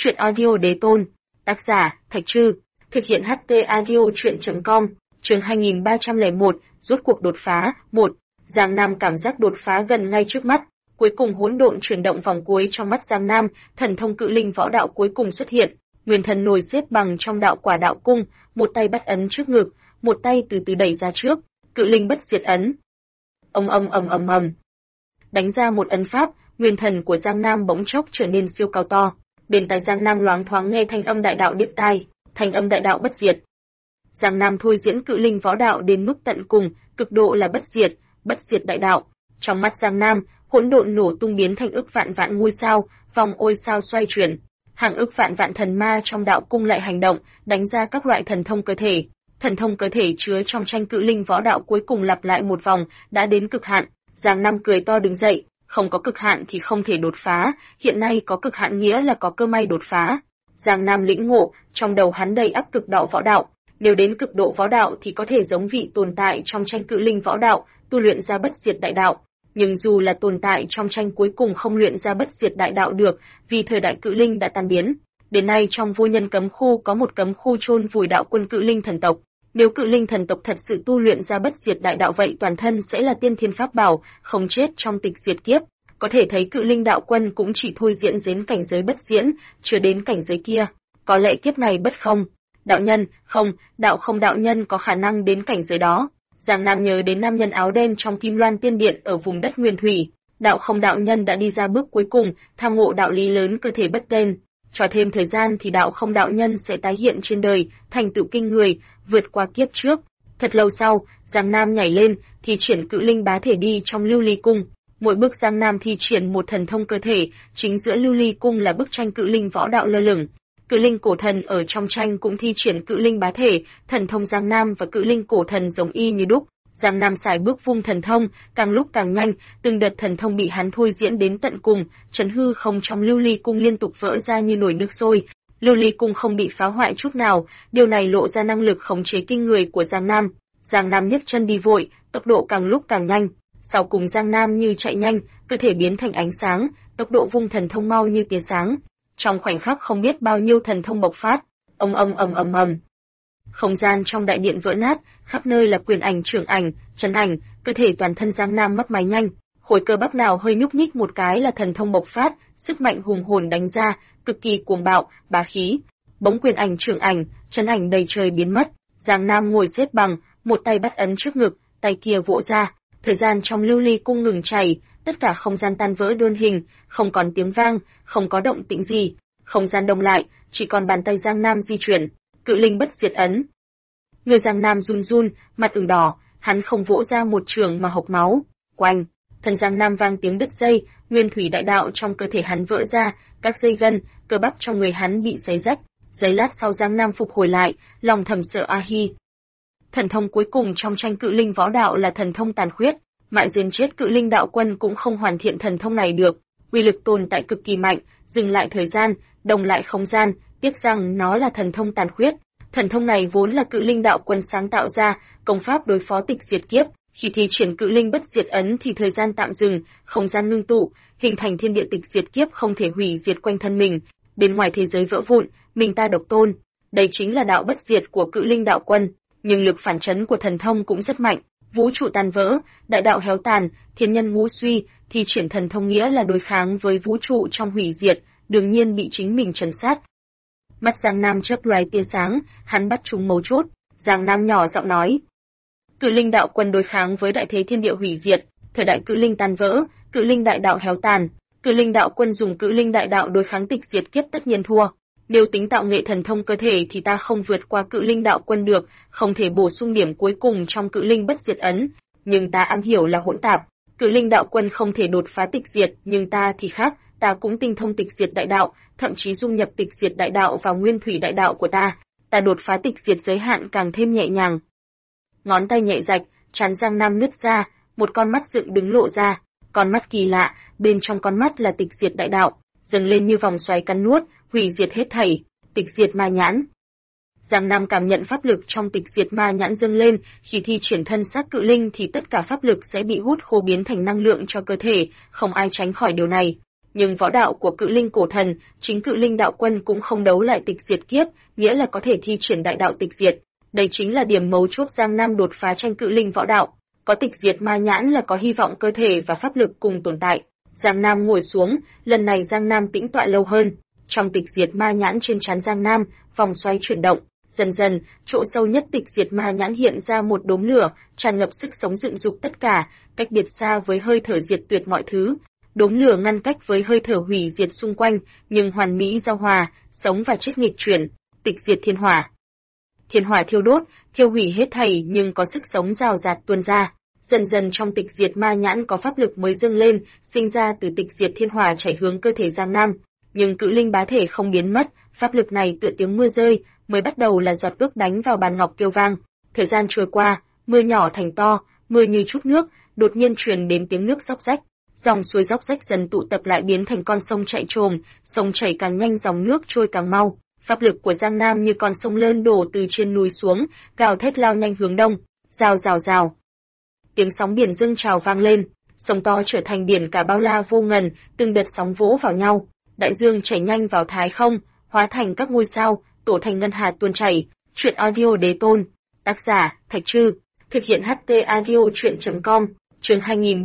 Chuyện audio đế tôn. Tác giả, Thạch Trư. Thực hiện HT audio chuyện.com. Chương 2301, rốt cuộc đột phá. 1. Giang Nam cảm giác đột phá gần ngay trước mắt. Cuối cùng hỗn độn chuyển động vòng cuối trong mắt Giang Nam, thần thông cự linh võ đạo cuối cùng xuất hiện. Nguyên thần ngồi xếp bằng trong đạo quả đạo cung, một tay bắt ấn trước ngực, một tay từ từ đẩy ra trước. Cự linh bất diệt ấn. Ầm. Đánh ra một ấn pháp, nguyên thần của Giang Nam bỗng chốc trở nên siêu cao to. Bên tai Giang Nam loáng thoáng nghe thanh âm đại đạo điếc tai, thanh âm đại đạo bất diệt. Giang Nam thôi diễn cự linh võ đạo đến mức tận cùng, cực độ là bất diệt đại đạo. Trong mắt Giang Nam, hỗn độn nổ tung biến thành ức vạn vạn ngôi sao, vòng ôi sao xoay chuyển. Hàng ức vạn vạn thần ma trong đạo cung lại hành động, đánh ra các loại thần thông cơ thể. Thần thông cơ thể chứa trong tranh cự linh võ đạo cuối cùng lặp lại một vòng, đã đến cực hạn. Giang Nam cười to đứng dậy, không có cực hạn thì không thể đột phá, hiện nay có cực hạn nghĩa là có cơ may đột phá. Giang Nam lĩnh ngộ, trong đầu hắn đầy ắp cực độ võ đạo, nếu đến cực độ võ đạo thì có thể giống vị tồn tại trong tranh cự linh võ đạo, tu luyện ra bất diệt đại đạo. Nhưng dù là tồn tại trong tranh cuối cùng không luyện ra bất diệt đại đạo được, vì thời đại cự linh đã tan biến. Đến nay trong vô nhân cấm khu có một cấm khu chôn vùi đạo quân cự linh thần tộc. Nếu cự linh thần tộc thật sự tu luyện ra bất diệt đại đạo vậy toàn thân sẽ là tiên thiên pháp bảo, không chết trong tịch diệt kiếp. Có thể thấy cự linh đạo quân cũng chỉ thôi diễn đến cảnh giới bất diễn, chưa đến cảnh giới kia. Có lẽ kiếp này bất không. Đạo nhân, không, đạo nhân có khả năng đến cảnh giới đó. Giang Nam nhớ đến nam nhân áo đen trong Kim Loan Tiên Điện ở vùng đất Nguyên Thủy. Đạo không đạo nhân đã đi ra bước cuối cùng, tham ngộ đạo lý lớn cơ thể bất tên. Cho thêm thời gian thì đạo không đạo nhân sẽ tái hiện trên đời, thành tựu kinh người, vượt qua kiếp trước. Thật lâu sau, Giang Nam nhảy lên, thi triển cự linh bá thể đi trong lưu ly cung. Mỗi bước Giang Nam thi triển một thần thông cơ thể, chính giữa lưu ly cung là bức tranh cự linh võ đạo lơ lửng. Cự linh cổ thần ở trong tranh cũng thi triển cự linh bá thể, thần thông Giang Nam và cự linh cổ thần giống y như đúc. Giang Nam xài bước vung thần thông, càng lúc càng nhanh, từng đợt thần thông bị hắn thôi diễn đến tận cùng, chấn hư không trong lưu ly cung liên tục vỡ ra như nồi nước sôi. Lưu ly cung không bị phá hoại chút nào, điều này lộ ra năng lực khống chế kinh người của Giang Nam. Giang Nam nhấc chân đi vội, tốc độ càng lúc càng nhanh. Sau cùng Giang Nam như chạy nhanh, cơ thể biến thành ánh sáng, tốc độ vung thần thông mau như tia sáng. Trong khoảnh khắc không biết bao nhiêu thần thông bộc phát, ầm. Không gian trong đại điện vỡ nát, khắp nơi là quyền ảnh, trưởng ảnh, chân ảnh, cơ thể toàn thân Giang Nam mất máy nhanh, khối cơ bắp nào hơi nhúc nhích một cái là thần thông bộc phát, sức mạnh hùng hồn đánh ra, cực kỳ cuồng bạo, bá khí. Bỗng quyền ảnh, trưởng ảnh, chân ảnh đầy trời biến mất, Giang Nam ngồi xếp bằng, một tay bắt ấn trước ngực, tay kia vỗ ra, thời gian trong lưu ly cung ngừng chảy, tất cả không gian tan vỡ đơn hình, không còn tiếng vang, không có động tĩnh gì, không gian đông lại, chỉ còn bàn tay Giang Nam di chuyển. Cự linh bất diệt ấn. Người Giang Nam run run, mặt ửng đỏ, hắn không vỗ ra một trường mà hộc máu. Oanh, thân Giang Nam vang tiếng đứt dây, nguyên thủy đại đạo trong cơ thể hắn vỡ ra, các dây gân, cơ bắp trong người hắn bị xé rách. Giây lát sau Giang Nam phục hồi lại, lòng thầm sợ a hi. Thần thông cuối cùng trong tranh cự linh võ đạo là thần thông tàn khuyết, mãi đến chết cự linh đạo quân cũng không hoàn thiện thần thông này được. Uy lực tồn tại cực kỳ mạnh, dừng lại thời gian, đồng lại không gian, tiếc rằng nó là thần thông tàn khuyết. Thần thông này vốn là cự linh đạo quân sáng tạo ra, công pháp đối phó tịch diệt kiếp. Khi thi triển cự linh bất diệt ấn thì thời gian tạm dừng, không gian ngưng tụ, hình thành thiên địa tịch diệt kiếp không thể hủy diệt quanh thân mình. Bên ngoài thế giới vỡ vụn, mình ta độc tôn. Đây chính là đạo bất diệt của cự linh đạo quân. Nhưng lực phản chấn của thần thông cũng rất mạnh. Vũ trụ tan vỡ, đại đạo héo tàn, thiên nhân ngũ suy, thi triển thần thông nghĩa là đối kháng với vũ trụ trong hủy diệt, đương nhiên bị chính mình trấn sát. Mắt Giang Nam chớp loài tia sáng, hắn bắt trúng mấu chốt. Giang Nam nhỏ giọng nói: cự linh đạo quân đối kháng với đại thế thiên địa hủy diệt, thời đại cự linh tan vỡ, cự linh đại đạo héo tàn, cự linh đạo quân dùng cự linh đại đạo đối kháng tịch diệt kiếp tất nhiên thua. Nếu tính tạo nghệ thần thông cơ thể thì ta không vượt qua cự linh đạo quân được, không thể bổ sung điểm cuối cùng trong cự linh bất diệt ấn. Nhưng ta am hiểu là hỗn tạp, cự linh đạo quân không thể đột phá tịch diệt, nhưng ta thì khác, ta cũng tinh thông tịch diệt đại đạo, thậm chí dung nhập tịch diệt đại đạo vào nguyên thủy đại đạo của ta. Ta đột phá tịch diệt giới hạn càng thêm nhẹ nhàng. Ngón tay nhẹ rạch, trán Giang Nam nứt ra, một con mắt dựng đứng lộ ra, con mắt kỳ lạ, bên trong con mắt là tịch diệt đại đạo, dâng lên như vòng xoáy cắn nuốt, hủy diệt hết thảy, tịch diệt ma nhãn. Giang Nam cảm nhận pháp lực trong tịch diệt ma nhãn dâng lên, khi thi triển thân xác cự linh thì tất cả pháp lực sẽ bị hút khô biến thành năng lượng cho cơ thể, không ai tránh khỏi điều này. nhưng võ đạo của Cự Linh cổ thần, chính Cự Linh đạo quân cũng không đấu lại tịch diệt kiếp, nghĩa là có thể thi triển đại đạo tịch diệt. Đây chính là điểm mấu chốt Giang Nam đột phá tranh Cự Linh võ đạo. Có tịch diệt ma nhãn là có hy vọng cơ thể và pháp lực cùng tồn tại. Giang Nam ngồi xuống, lần này Giang Nam tĩnh tọa lâu hơn. Trong tịch diệt ma nhãn trên trán Giang Nam, vòng xoay chuyển động. Dần dần, chỗ sâu nhất tịch diệt ma nhãn hiện ra một đốm lửa, tràn ngập sức sống dựng dục tất cả, cách biệt xa với hơi thở diệt tuyệt mọi thứ. Đốm lửa ngăn cách với hơi thở hủy diệt xung quanh, nhưng hoàn mỹ giao hòa, sống và chết nghịch chuyển. Tịch diệt thiên hỏa. Thiên hỏa thiêu đốt, thiêu hủy hết thảy nhưng có sức sống rào rạt tuôn ra. Dần dần trong tịch diệt ma nhãn có pháp lực mới dâng lên, sinh ra từ tịch diệt thiên hỏa chảy hướng cơ thể Giang Nam. Nhưng Cự Linh bá thể không biến mất, pháp lực này tựa tiếng mưa rơi, mới bắt đầu là giọt nước đánh vào bàn ngọc kêu vang. Thời gian trôi qua, mưa nhỏ thành to, mưa như chút nước, đột nhiên truyền đến tiếng nước róc rách. Dòng suối róc rách dần tụ tập lại biến thành con sông chạy trồm, sông chảy càng nhanh dòng nước trôi càng mau. Pháp lực của Giang Nam như con sông lớn đổ từ trên núi xuống, gào thét lao nhanh hướng đông. Rào rào rào. Tiếng sóng biển dâng trào vang lên, sông to trở thành biển cả bao la vô ngần, từng đợt sóng vỗ vào nhau. Đại dương chảy nhanh vào thái không, hóa thành các ngôi sao, tổ thành ngân hà tuôn chảy. Truyện audio đế tôn. Tác giả Thạch Trư. Thực hiện HT audio truyện.com. Chương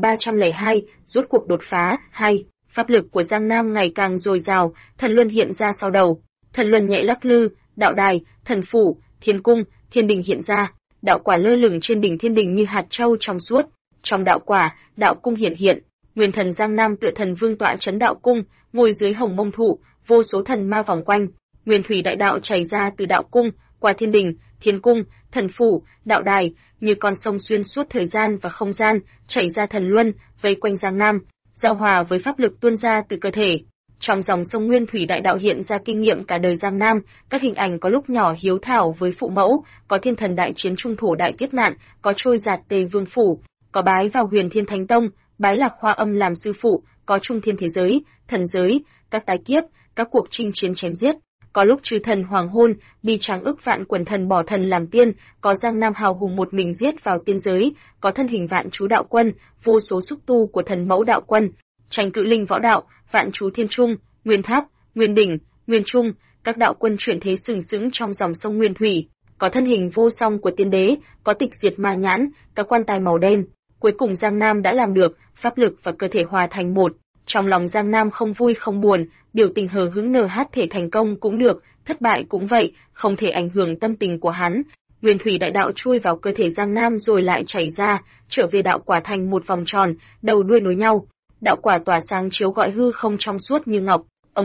2302, rốt cuộc đột phá. 2. Pháp lực của Giang Nam ngày càng dồi dào, thần luân hiện ra sau đầu. Thần luân nhẹ lắc lư, đạo đài, thần phủ, thiên cung, thiên đình hiện ra. Đạo quả lơ lửng trên đỉnh thiên đình như hạt châu trong suốt. Trong đạo quả, đạo cung hiện hiện. Nguyên thần Giang Nam tựa thần vương tọa trấn đạo cung, ngồi dưới hồng mông thụ, vô số thần ma vòng quanh. Nguyên thủy đại đạo chảy ra từ đạo cung, qua thiên đình, thiên cung, thần phủ, đạo đài, như con sông xuyên suốt thời gian và không gian, chảy ra thần luân, vây quanh Giang Nam, giao hòa với pháp lực tuôn ra từ cơ thể. Trong dòng sông Nguyên thủy đại đạo hiện ra kinh nghiệm cả đời Giang Nam, các hình ảnh có lúc nhỏ hiếu thảo với phụ mẫu, có thiên thần đại chiến trung thổ đại kiếp nạn, có trôi giạt Tề Vương phủ, có bái vào Huyền Thiên Thánh Tông, bái Lạc Hoa Âm làm sư phụ, có trung thiên thế giới, thần giới, các tái kiếp, các cuộc chinh chiến chém giết. Có lúc chư thần hoàng hôn, bi tráng ức vạn quần thần bỏ thần làm tiên, có Giang Nam hào hùng một mình giết vào tiên giới, có thân hình vạn chú đạo quân, vô số xúc tu của thần mẫu đạo quân, tranh Cự Linh võ đạo, vạn chú thiên trung, nguyên tháp, nguyên đỉnh, nguyên trung, các đạo quân chuyển thế sừng sững trong dòng sông Nguyên thủy, có thân hình vô song của tiên đế, có tịch diệt ma nhãn, các quan tài màu đen. Cuối cùng Giang Nam đã làm được, pháp lực và cơ thể hòa thành một. Trong lòng Giang Nam không vui không buồn, biểu tình hờ hững thể thành công cũng được, thất bại cũng vậy, không thể ảnh hưởng tâm tình của hắn. Nguyên thủy đại đạo chui vào cơ thể Giang Nam rồi lại chảy ra, trở về đạo quả thành một vòng tròn, đầu đuôi nối nhau. Đạo quả tỏa sáng chiếu gọi hư không trong suốt như ngọc,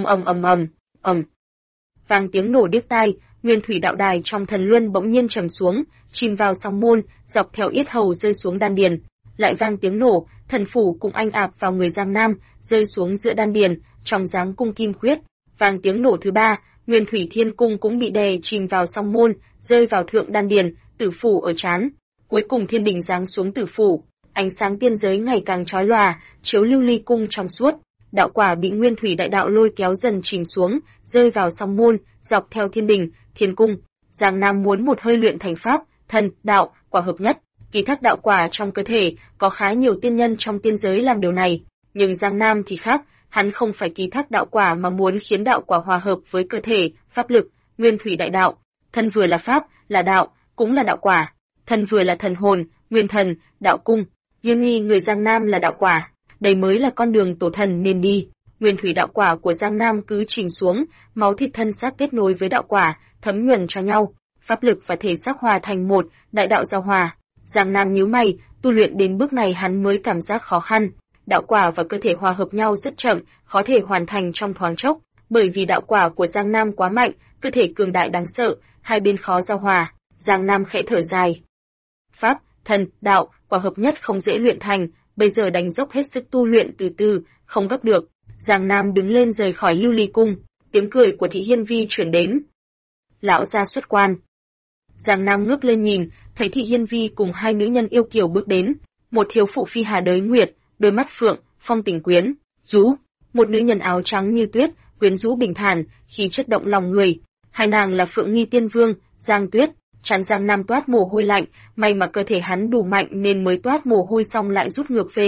ầm. Vang tiếng nổ điếc tai, Nguyên thủy đạo đài trong thần luân bỗng nhiên trầm xuống, chìm vào song môn, dọc theo yết hầu rơi xuống đan điền. Lại vang tiếng nổ, thần phủ cũng anh ạp vào người Giang Nam, rơi xuống giữa đan điền, trong dáng cung kim khuyết. Vang tiếng nổ thứ ba, Nguyên thủy thiên cung cũng bị đè chìm vào song môn, rơi vào thượng đan điền, tử phủ ở trán. Cuối cùng thiên đình giáng xuống tử phủ, ánh sáng tiên giới ngày càng chói lòa, chiếu lưu ly cung trong suốt. Đạo quả bị Nguyên thủy đại đạo lôi kéo dần chìm xuống, rơi vào song môn, dọc theo thiên đình, thiên cung. Giang Nam muốn một hơi luyện thành pháp, thần, đạo, quả hợp nhất. Ký thác đạo quả trong cơ thể, có khá nhiều tiên nhân trong tiên giới làm điều này, nhưng Giang Nam thì khác, hắn không phải ký thác đạo quả mà muốn khiến đạo quả hòa hợp với cơ thể, pháp lực, Nguyên thủy đại đạo. Thân vừa là pháp, là đạo, cũng là đạo quả. Thân vừa là thần hồn, nguyên thần, đạo cung. Nghiêm nghi người Giang Nam là đạo quả, đây mới là con đường tổ thần nên đi. Nguyên thủy đạo quả của Giang Nam cứ chìm xuống, máu thịt thân xác kết nối với đạo quả, thấm nhuần cho nhau, pháp lực và thể xác hòa thành một, đại đạo giao hòa. Giang Nam nhíu mày, tu luyện đến bước này hắn mới cảm giác khó khăn. Đạo quả và cơ thể hòa hợp nhau rất chậm, khó thể hoàn thành trong thoáng chốc, bởi vì đạo quả của Giang Nam quá mạnh, cơ thể cường đại đáng sợ, hai bên khó giao hòa. Giang Nam khẽ thở dài. Pháp, thần, đạo, quả hợp nhất không dễ luyện thành, bây giờ đánh dốc hết sức tu luyện từ từ, không gấp được. Giang Nam đứng lên rời khỏi lưu ly cung, tiếng cười của Thị Hiên Vi truyền đến. Lão gia xuất quan. Giang Nam ngước lên nhìn, thấy Thị Hiên Vi cùng hai nữ nhân yêu kiều bước đến, một thiếu phụ phi hà đới nguyệt, đôi mắt phượng, phong tình quyến rũ, một nữ nhân áo trắng như tuyết, quyến rũ bình thản, khí chất động lòng người. Hai nàng là Phượng Nghi Tiên Vương, Giang Tuyết. Trán Giang Nam toát mồ hôi lạnh, may mà cơ thể hắn đủ mạnh nên mới toát mồ hôi xong lại rút ngược về.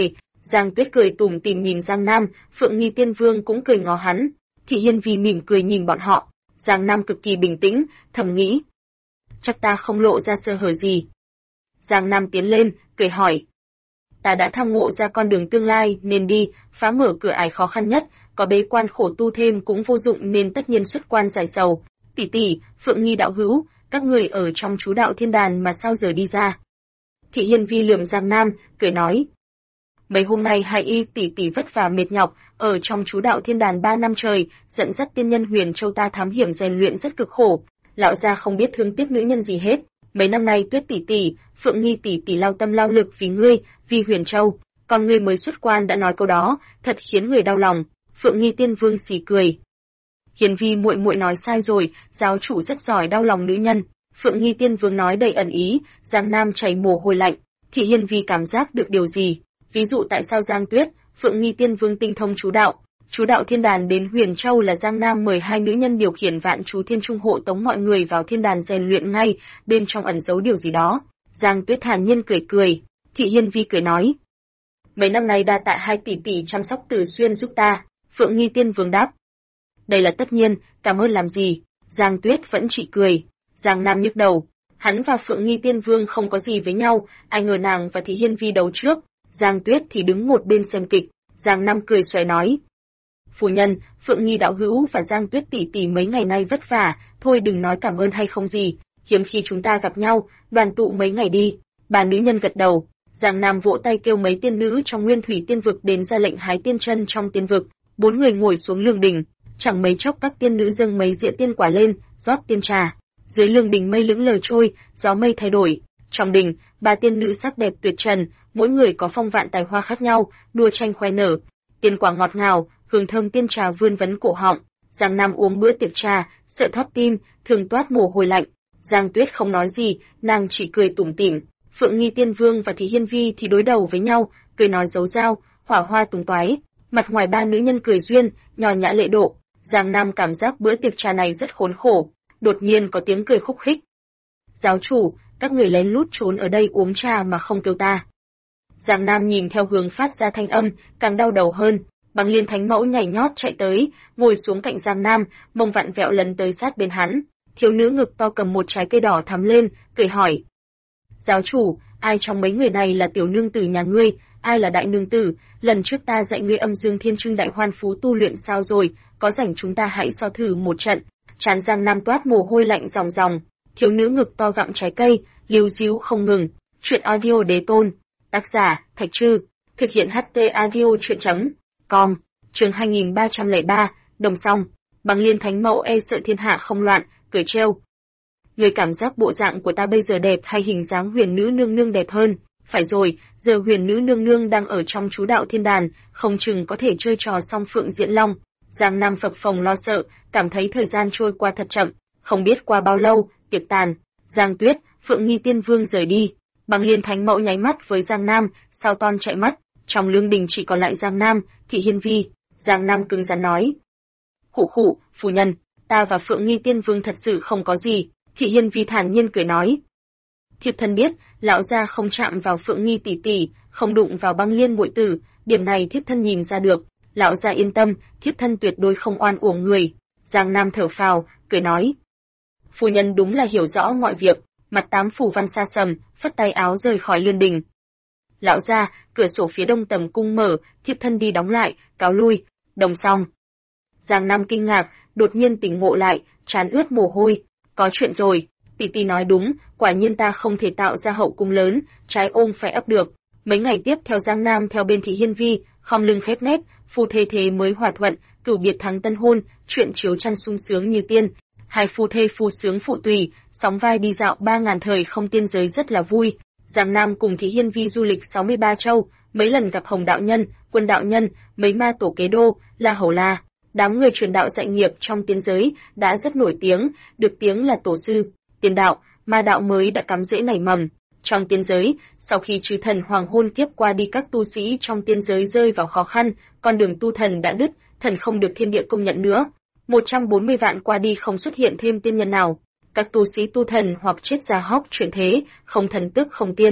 Giang Tuyết cười tủm tỉm nhìn Giang Nam, Phượng Nghi Tiên Vương cũng cười ngó hắn. Thị Hiên Vi mỉm cười nhìn bọn họ. Giang Nam cực kỳ bình tĩnh, thầm nghĩ. Chắc ta không lộ ra sơ hở gì. Giang Nam tiến lên, cười hỏi. Ta đã tham ngộ ra con đường tương lai nên đi, phá mở cửa ải khó khăn nhất, có bế quan khổ tu thêm cũng vô dụng nên tất nhiên xuất quan giải sầu. Tỷ tỷ, Phượng Nghi đạo hữu, các người ở trong chú đạo thiên đàn mà sao giờ đi ra? Thị Hiên Vi lườm Giang Nam, cười nói. Mấy hôm nay hai y tỷ tỷ vất vả mệt nhọc, ở trong chú đạo thiên đàn 3 năm trời, dẫn dắt tiên nhân Huyền Châu ta thám hiểm rèn luyện rất cực khổ. Lão gia không biết thương tiếc nữ nhân gì hết. Mấy năm nay Tuyết tỷ tỷ, Phượng Nghi tỷ tỷ lao tâm lao lực vì ngươi, vì Huyền Châu, còn ngươi mới xuất quan đã nói câu đó, thật khiến người đau lòng. Phượng Nghi Tiên Vương xì cười. Hiền Vi muội muội nói sai rồi, giáo chủ rất giỏi đau lòng nữ nhân. Phượng Nghi Tiên Vương nói đầy ẩn ý, Giang Nam chảy mồ hôi lạnh. Thì Hiền Vi cảm giác được điều gì? Ví dụ tại sao Giang Tuyết, Phượng Nghi Tiên Vương tinh thông chú đạo thiên đàn đến Huyền Châu là Giang Nam mời hai nữ nhân điều khiển vạn chú thiên trung hộ tống mọi người vào thiên đàn rèn luyện ngay, bên trong ẩn giấu điều gì đó. Giang Tuyết thản nhiên cười cười, Thị Hiên Vi cười nói. Mấy năm nay đa tạ hai tỷ tỷ chăm sóc Từ Xuyên giúp ta, Phượng Nghi Tiên Vương đáp. Đây là tất nhiên, cảm ơn làm gì, Giang Tuyết vẫn chỉ cười. Giang Nam nhức đầu, hắn và Phượng Nghi Tiên Vương không có gì với nhau, ai ngờ nàng và Thị Hiên Vi đấu trước, Giang Tuyết thì đứng một bên xem kịch. Giang Nam cười xoáy nói. Phu nhân, Phượng Nghi đạo hữu và Giang Tuyết tỷ tỷ mấy ngày nay vất vả, thôi đừng nói cảm ơn hay không gì, hiếm khi chúng ta gặp nhau, đoàn tụ mấy ngày đi. Bà nữ nhân gật đầu, Giang Nam vỗ tay kêu mấy tiên nữ trong Nguyên Thủy Tiên vực đến ra lệnh hái tiên chân trong tiên vực. 4 người ngồi xuống lương đình, chẳng mấy chốc các tiên nữ dâng mấy dĩa tiên quả lên, rót tiên trà. Dưới lương đình mây lững lờ trôi, gió mây thay đổi. Trong đình, 3 tiên nữ sắc đẹp tuyệt trần, mỗi người có phong vạn tài hoa khác nhau, đua tranh khoe nở. Tiên quả ngọt ngào, hương thơm tiên trà vươn vấn cổ họng. Giang Nam uống bữa tiệc trà, sợ thót tim, thường toát mồ hôi lạnh. Giang Tuyết không nói gì, nàng chỉ cười tủm tỉm. Phượng Nghi Tiên Vương và Thị Hiên Vi thì đối đầu với nhau, cười nói giấu dao, hỏa hoa tung toái. Mặt ngoài 3 nữ nhân cười duyên, nhò nhã lệ độ. Giang Nam cảm giác bữa tiệc trà này rất khốn khổ. Đột nhiên có tiếng cười khúc khích. Giáo chủ, các người lén lút trốn ở đây uống trà mà không kêu ta. Giang Nam nhìn theo hướng phát ra thanh âm, càng đau đầu hơn. Băng Liên Thánh Mẫu nhảy nhót chạy tới, ngồi xuống cạnh Giang Nam, mông vặn vẹo lấn tới sát bên hắn. Thiếu nữ ngực to cầm một trái cây đỏ thắm lên, cười hỏi. Giáo chủ, ai trong mấy người này là tiểu nương tử nhà ngươi, ai là đại nương tử? Lần trước ta dạy ngươi Âm Dương Thiên Trưng Đại Hoan Phú tu luyện sao rồi, có rảnh chúng ta hãy so thử một trận. Trán Giang Nam toát mồ hôi lạnh ròng ròng. Thiếu nữ ngực to gặm trái cây, líu díu không ngừng. Chuyện audio đế tôn. Tác giả, Thạch Trư. Thực hiện HT audio chuyện.com. Chương 2303, đồng song. Băng Liên Thánh Mẫu e sợ thiên hạ không loạn, cười trêu. Người cảm giác bộ dạng của ta bây giờ đẹp hay hình dáng Huyền Nữ nương nương đẹp hơn? Phải rồi, giờ Huyền Nữ nương nương đang ở trong chú đạo thiên đàn, không chừng có thể chơi trò song phượng diễn long. Giang Nam phập phồng lo sợ, cảm thấy thời gian trôi qua thật chậm, không biết qua bao lâu, tiệc tàn. Giang Tuyết, Phượng Nghi Tiên Vương rời đi. Băng Liên Thánh Mẫu nháy mắt với Giang Nam, sao ton chạy mất. Trong lương đình chỉ còn lại Giang Nam, Thị Hiên Vi. Giang Nam cứng rắn nói. Khụ khụ, phu nhân, ta và Phượng Nghi Tiên Vương thật sự không có gì. Thị Hiên Vi thản nhiên cười nói. Thiếp thân biết, lão gia không chạm vào Phượng Nghi tỷ tỷ, không đụng vào Băng Liên muội tử, điểm này thiếp thân nhìn ra được. Lão gia yên tâm, thiếp thân tuyệt đối không oan uổng người. Giang Nam thở phào, cười nói. Phu nhân đúng là hiểu rõ mọi việc. Mặt Tám phủ văn xa sầm, phất tay áo rời khỏi lương đình. Lão gia, cửa sổ phía đông tầm cung mở, thiếp thân đi đóng lại, cáo lui. Đồng song. Giang Nam kinh ngạc, đột nhiên tỉnh ngộ lại, trán ướt mồ hôi. Có chuyện rồi, tỷ tỷ nói đúng, quả nhiên ta không thể tạo ra hậu cung lớn, trái ôm phải ấp được. Mấy ngày tiếp theo Giang Nam theo bên Thị Hiên Vi, khom lưng khép nép, phu thê thế mới hòa thuận, cửu biệt thắng tân hôn, chuyện chiếu chăn sung sướng như tiên. Hai phu thê phu sướng phụ tùy, sóng vai đi dạo 3000 thời không tiên giới rất là vui. Giang Nam cùng Thị Hiên Vi du lịch 63 châu, mấy lần gặp Hồng đạo nhân, Quân đạo nhân, mấy ma tổ kế đô, La Hầu La. Đám người truyền đạo dạy nghiệp trong tiên giới đã rất nổi tiếng, được tiếng là tổ sư. Tiên đạo, ma đạo mới đã cắm rễ nảy mầm. Trong tiên giới, sau khi chư thần hoàng hôn kiếp qua đi, các tu sĩ trong tiên giới rơi vào khó khăn, con đường tu thần đã đứt, thần không được thiên địa công nhận nữa. 140 vạn qua đi không xuất hiện thêm tiên nhân nào. Các tu sĩ tu thần hoặc chết già hóc chuyển thế, không thần tức không tiên.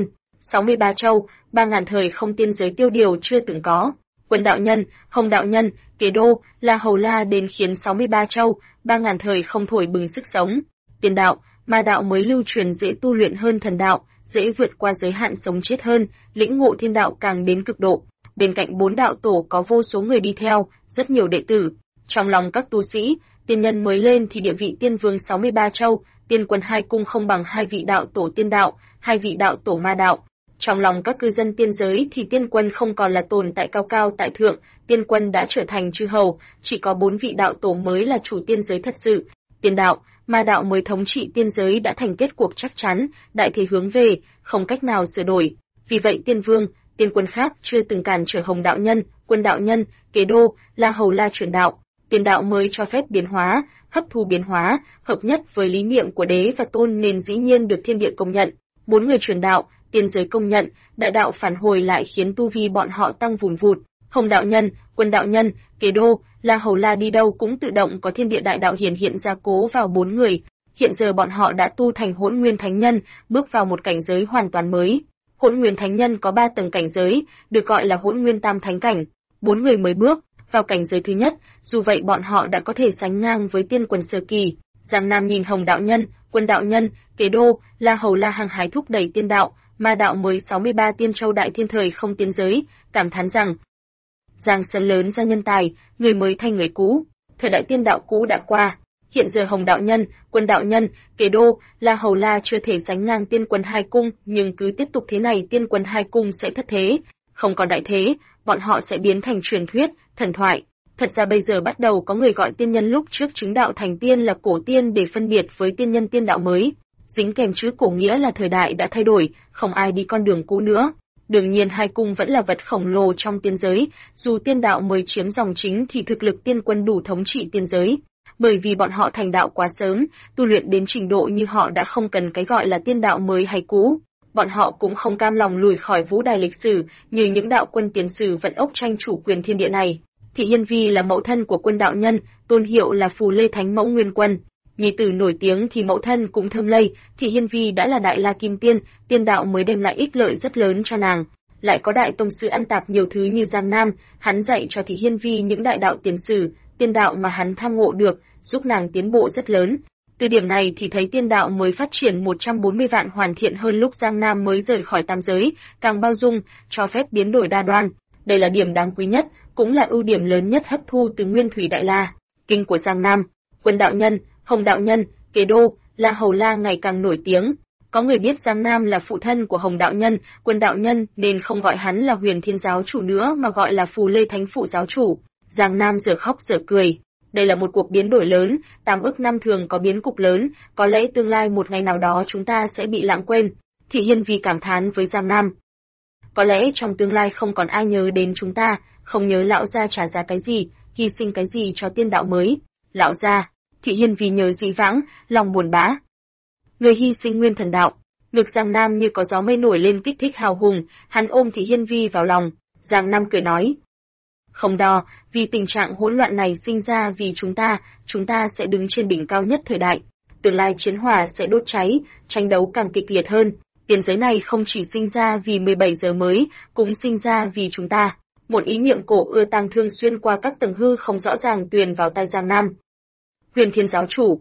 63 châu, 3.000 thời không tiên giới tiêu điều chưa từng có. Quân đạo nhân, Hồng đạo nhân, Kế Đô, La Hầu La đến khiến 63 châu, 3.000 thời không thổi bừng sức sống. Tiên đạo, ma đạo mới lưu truyền dễ tu luyện hơn thần đạo, dễ vượt qua giới hạn sống chết hơn, lĩnh ngộ thiên đạo càng đến cực độ. Bên cạnh 4 đạo tổ có vô số người đi theo, rất nhiều đệ tử. Trong lòng các tu sĩ, tiên nhân mới lên thì địa vị tiên vương 63 châu, tiên quân 2 cung không bằng 2 vị đạo tổ tiên đạo, 2 vị đạo tổ ma đạo. Trong lòng các cư dân tiên giới thì tiên quân không còn là tồn tại cao cao tại thượng, tiên quân đã trở thành chư hầu, chỉ có 4 vị đạo tổ mới là chủ tiên giới thật sự. Tiên đạo, ma đạo mới thống trị tiên giới đã thành kết cuộc chắc chắn, đại thế hướng về, không cách nào sửa đổi. Vì vậy tiên vương, tiên quân khác chưa từng cản trở Hồng đạo nhân, Quân đạo nhân, Kế Đô, La Hầu La chuyển đạo. Tiên đạo mới cho phép biến hóa, hấp thu biến hóa, hợp nhất với lý niệm của đế và tôn nên dĩ nhiên được thiên địa công nhận. 4 người truyền đạo, tiên giới công nhận, đại đạo phản hồi lại khiến tu vi bọn họ tăng vùn vụt. Hồng đạo nhân, Quân đạo nhân, Kế Đô, La Hầu La đi đâu cũng tự động có thiên địa đại đạo hiện ra cố vào 4 người. Hiện giờ bọn họ đã tu thành Hỗn Nguyên Thánh Nhân, bước vào một cảnh giới hoàn toàn mới. Hỗn Nguyên Thánh Nhân có 3 tầng cảnh giới, được gọi là Hỗn Nguyên Tam Thánh cảnh. 4 người mới bước vào cảnh giới thứ nhất, dù vậy bọn họ đã có thể sánh ngang với tiên quân sơ kỳ. Giang Nam nhìn Hồng đạo nhân, Quân đạo nhân, Kế Đô, La Hầu La hăng hái thúc đẩy tiên đạo, ma đạo mới 63 tiên châu đại thiên thời không tiên giới, cảm thán rằng Giang Sơn lớn ra nhân tài, người mới thay người cũ, thời đại tiên đạo cũ đã qua. Hiện giờ Hồng đạo nhân, Quân đạo nhân, Kế Đô, La Hầu La chưa thể sánh ngang tiên quân 2 cung, nhưng cứ tiếp tục thế này tiên quân 2 cung sẽ thất thế, không còn đại thế, bọn họ sẽ biến thành truyền thuyết, thần thoại. Thật ra bây giờ bắt đầu có người gọi tiên nhân lúc trước chứng đạo thành tiên là cổ tiên để phân biệt với tiên nhân tiên đạo mới. Dính kèm chữ cổ nghĩa là thời đại đã thay đổi, không ai đi con đường cũ nữa. Đương nhiên 2 cung vẫn là vật khổng lồ trong tiên giới, dù tiên đạo mới chiếm dòng chính thì thực lực tiên quân đủ thống trị tiên giới. Bởi vì bọn họ thành đạo quá sớm, tu luyện đến trình độ như họ đã không cần cái gọi là tiên đạo mới hay cũ. Bọn họ cũng không cam lòng lùi khỏi vũ đài lịch sử, như những đạo quân tiền sử vận ốc tranh chủ quyền thiên địa này. Thị Hiên Vi là mẫu thân của Quân đạo nhân, tôn hiệu là Phù Lê Thánh Mẫu Nguyên Quân. Nhi tử nổi tiếng thì mẫu thân cũng thơm lây, Thị Hiên Vi đã là đại la kim tiên, tiên đạo mới đem lại ích lợi rất lớn cho nàng. Lại có đại tông sư ăn tạp nhiều thứ như Giang Nam, hắn dạy cho Thị Hiên Vi những đại đạo tiền sử, tiên đạo mà hắn tham ngộ được, giúp nàng tiến bộ rất lớn. Từ điểm này thì thấy tiên đạo mới phát triển 140 vạn hoàn thiện hơn lúc Giang Nam mới rời khỏi tam giới, càng bao dung, cho phép biến đổi đa đoan. Đây là điểm đáng quý nhất, cũng là ưu điểm lớn nhất hấp thu từ Nguyên Thủy Đại La, kinh của Giang Nam. Quân đạo nhân, Hồng đạo nhân, Kế Đô, La Hầu La ngày càng nổi tiếng. Có người biết Giang Nam là phụ thân của Hồng đạo nhân, Quân đạo nhân nên không gọi hắn là Huyền Thiên giáo chủ nữa mà gọi là Phù Lê Thánh phụ giáo chủ. Giang Nam giờ khóc giờ cười. Đây là một cuộc biến đổi lớn, 8 ức năm thường có biến cục lớn, có lẽ tương lai một ngày nào đó chúng ta sẽ bị lãng quên. Thị Hiên Vi cảm thán với Giang Nam. Có lẽ trong tương lai không còn ai nhớ đến chúng ta, không nhớ lão gia trả giá cái gì, hy sinh cái gì cho tiên đạo mới. Lão gia, Thị Hiên Vi nhớ dĩ vãng, lòng buồn bã. Người hy sinh nguyên thần đạo, ngực Giang Nam như có gió mây nổi lên kích thích hào hùng, hắn ôm Thị Hiên Vi vào lòng. Giang Nam cười nói. Không đo, vì tình trạng hỗn loạn này sinh ra vì chúng ta sẽ đứng trên đỉnh cao nhất thời đại. Tương lai chiến hỏa sẽ đốt cháy, tranh đấu càng kịch liệt hơn. Tiền giới này không chỉ sinh ra vì 17 giờ mới, cũng sinh ra vì chúng ta. Một ý niệm cổ ưa tang thương xuyên qua các tầng hư không rõ ràng truyền vào tai Giang Nam. Huyền Thiên giáo chủ,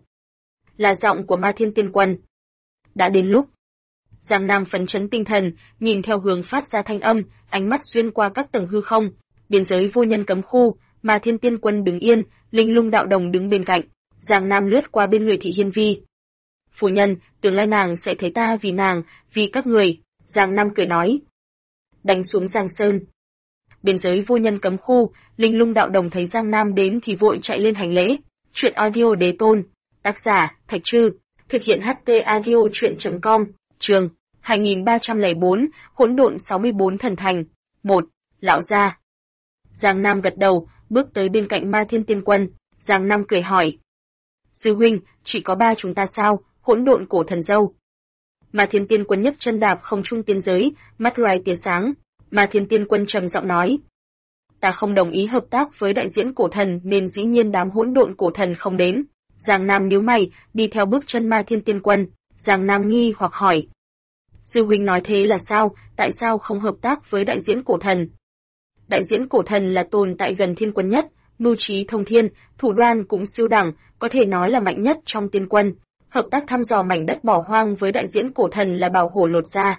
là giọng của Ma Thiên Tiên Quân. Đã đến lúc. Giang Nam phấn chấn tinh thần, nhìn theo hướng phát ra thanh âm, ánh mắt xuyên qua các tầng hư không. Biên giới vô nhân cấm khu, Ma Thiên Tiên Quân đứng yên, Linh Lung đạo đồng đứng bên cạnh. Giang Nam lướt qua bên người Thị Hiên Vi. Phu nhân, tương lai nàng sẽ thấy ta vì nàng, vì các người. Giang Nam cười nói. Đánh xuống Giang Sơn. Biên giới vô nhân cấm khu, Linh Lung đạo đồng thấy Giang Nam đến thì vội chạy lên hành lễ. Chuyện audio đế tôn. Tác giả, Thạch Trư. Thực hiện HT audio chuyện.com. Trường 2304, hỗn độn 64 thần thành. 1. Lão gia. Giang Nam gật đầu, bước tới bên cạnh Ma Thiên Tiên Quân. Giang Nam cười hỏi. Sư huynh, chỉ có 3 chúng ta sao, hỗn độn cổ thần dâu. Ma Thiên Tiên Quân nhấc chân đạp không trung tiên giới, mắt rai tia sáng. Ma Thiên Tiên Quân trầm giọng nói. Ta không đồng ý hợp tác với đại diễn cổ thần nên dĩ nhiên đám hỗn độn cổ thần không đến. Giang Nam nhíu mày, đi theo bước chân Ma Thiên Tiên Quân. Giang Nam nghi hoặc hỏi. Sư huynh nói thế là sao, tại sao không hợp tác với đại diễn cổ thần? Đại diễn cổ thần là tồn tại gần thiên quân nhất, mưu trí thông thiên, thủ đoan cũng siêu đẳng, có thể nói là mạnh nhất trong tiên quân. Hợp tác thăm dò mảnh đất bỏ hoang với đại diễn cổ thần là bảo hổ lột da.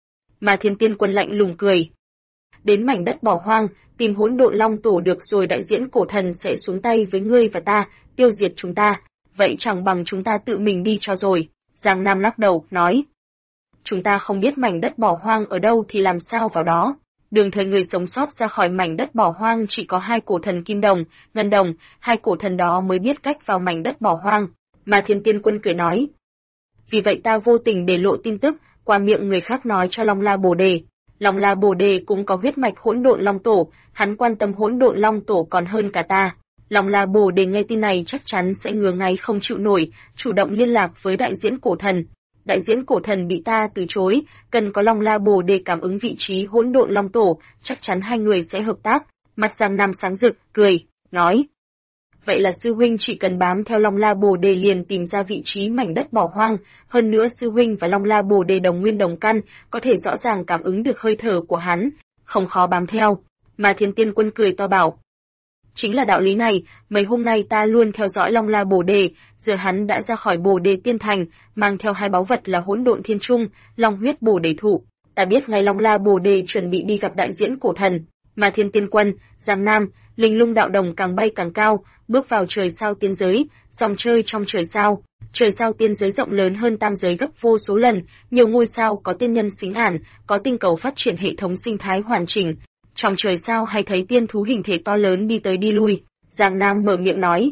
Mà Thiên Tiên Quân lạnh lùng cười. Đến mảnh đất bỏ hoang, tìm hỗn độn long tổ được rồi, đại diễn cổ thần sẽ xuống tay với ngươi và ta, tiêu diệt chúng ta. Vậy chẳng bằng chúng ta tự mình đi cho rồi. Giang Nam lắc đầu, nói. Chúng ta không biết mảnh đất bỏ hoang ở đâu thì làm sao vào đó. Đường thời người sống sót ra khỏi mảnh đất bỏ hoang chỉ có 2 cổ thần Kim Đồng, Ngân Đồng, 2 cổ thần đó mới biết cách vào mảnh đất bỏ hoang. Mà Thiên Tiên Quân cười nói. Vì vậy ta vô tình để lộ tin tức, qua miệng người khác nói cho Long La Bồ Đề. Long La Bồ Đề cũng có huyết mạch hỗn độn long tổ, hắn quan tâm hỗn độn long tổ còn hơn cả ta. Long La Bồ Đề nghe tin này chắc chắn sẽ ngứa ngáy không chịu nổi, chủ động liên lạc với đại diễn cổ thần. Đại diễn cổ thần bị ta từ chối, cần có Long La Bồ Đề cảm ứng vị trí hỗn độn long tổ, chắc chắn hai người sẽ hợp tác. Mặt Giang Nam sáng rực, cười, nói. Vậy là sư huynh chỉ cần bám theo Long La Bồ Đề liền tìm ra vị trí mảnh đất bỏ hoang, hơn nữa sư huynh và Long La Bồ Đề đồng nguyên đồng căn, có thể rõ ràng cảm ứng được hơi thở của hắn, không khó bám theo. Mà Thiên Tiên Quân cười to bảo. Chính là đạo lý này, mấy hôm nay ta luôn theo dõi Long La Bồ Đề, giờ hắn đã ra khỏi Bồ Đề Tiên Thành, mang theo 2 báu vật là Hỗn Độn Thiên Trung, Long Huyết Bồ Đề Thụ. Ta biết ngay Long La Bồ Đề chuẩn bị đi gặp đại diễn cổ thần, mà Thiên Tiên Quân, Giang Nam, Linh Lung đạo đồng càng bay càng cao, bước vào trời sao tiên giới, dòng chơi trong trời sao. Trời sao tiên giới rộng lớn hơn tam giới gấp vô số lần, nhiều ngôi sao có tiên nhân xính ản, có tinh cầu phát triển hệ thống sinh thái hoàn chỉnh. Trong trời sao hay thấy tiên thú hình thể to lớn đi tới đi lui. Giang Nam mở miệng nói.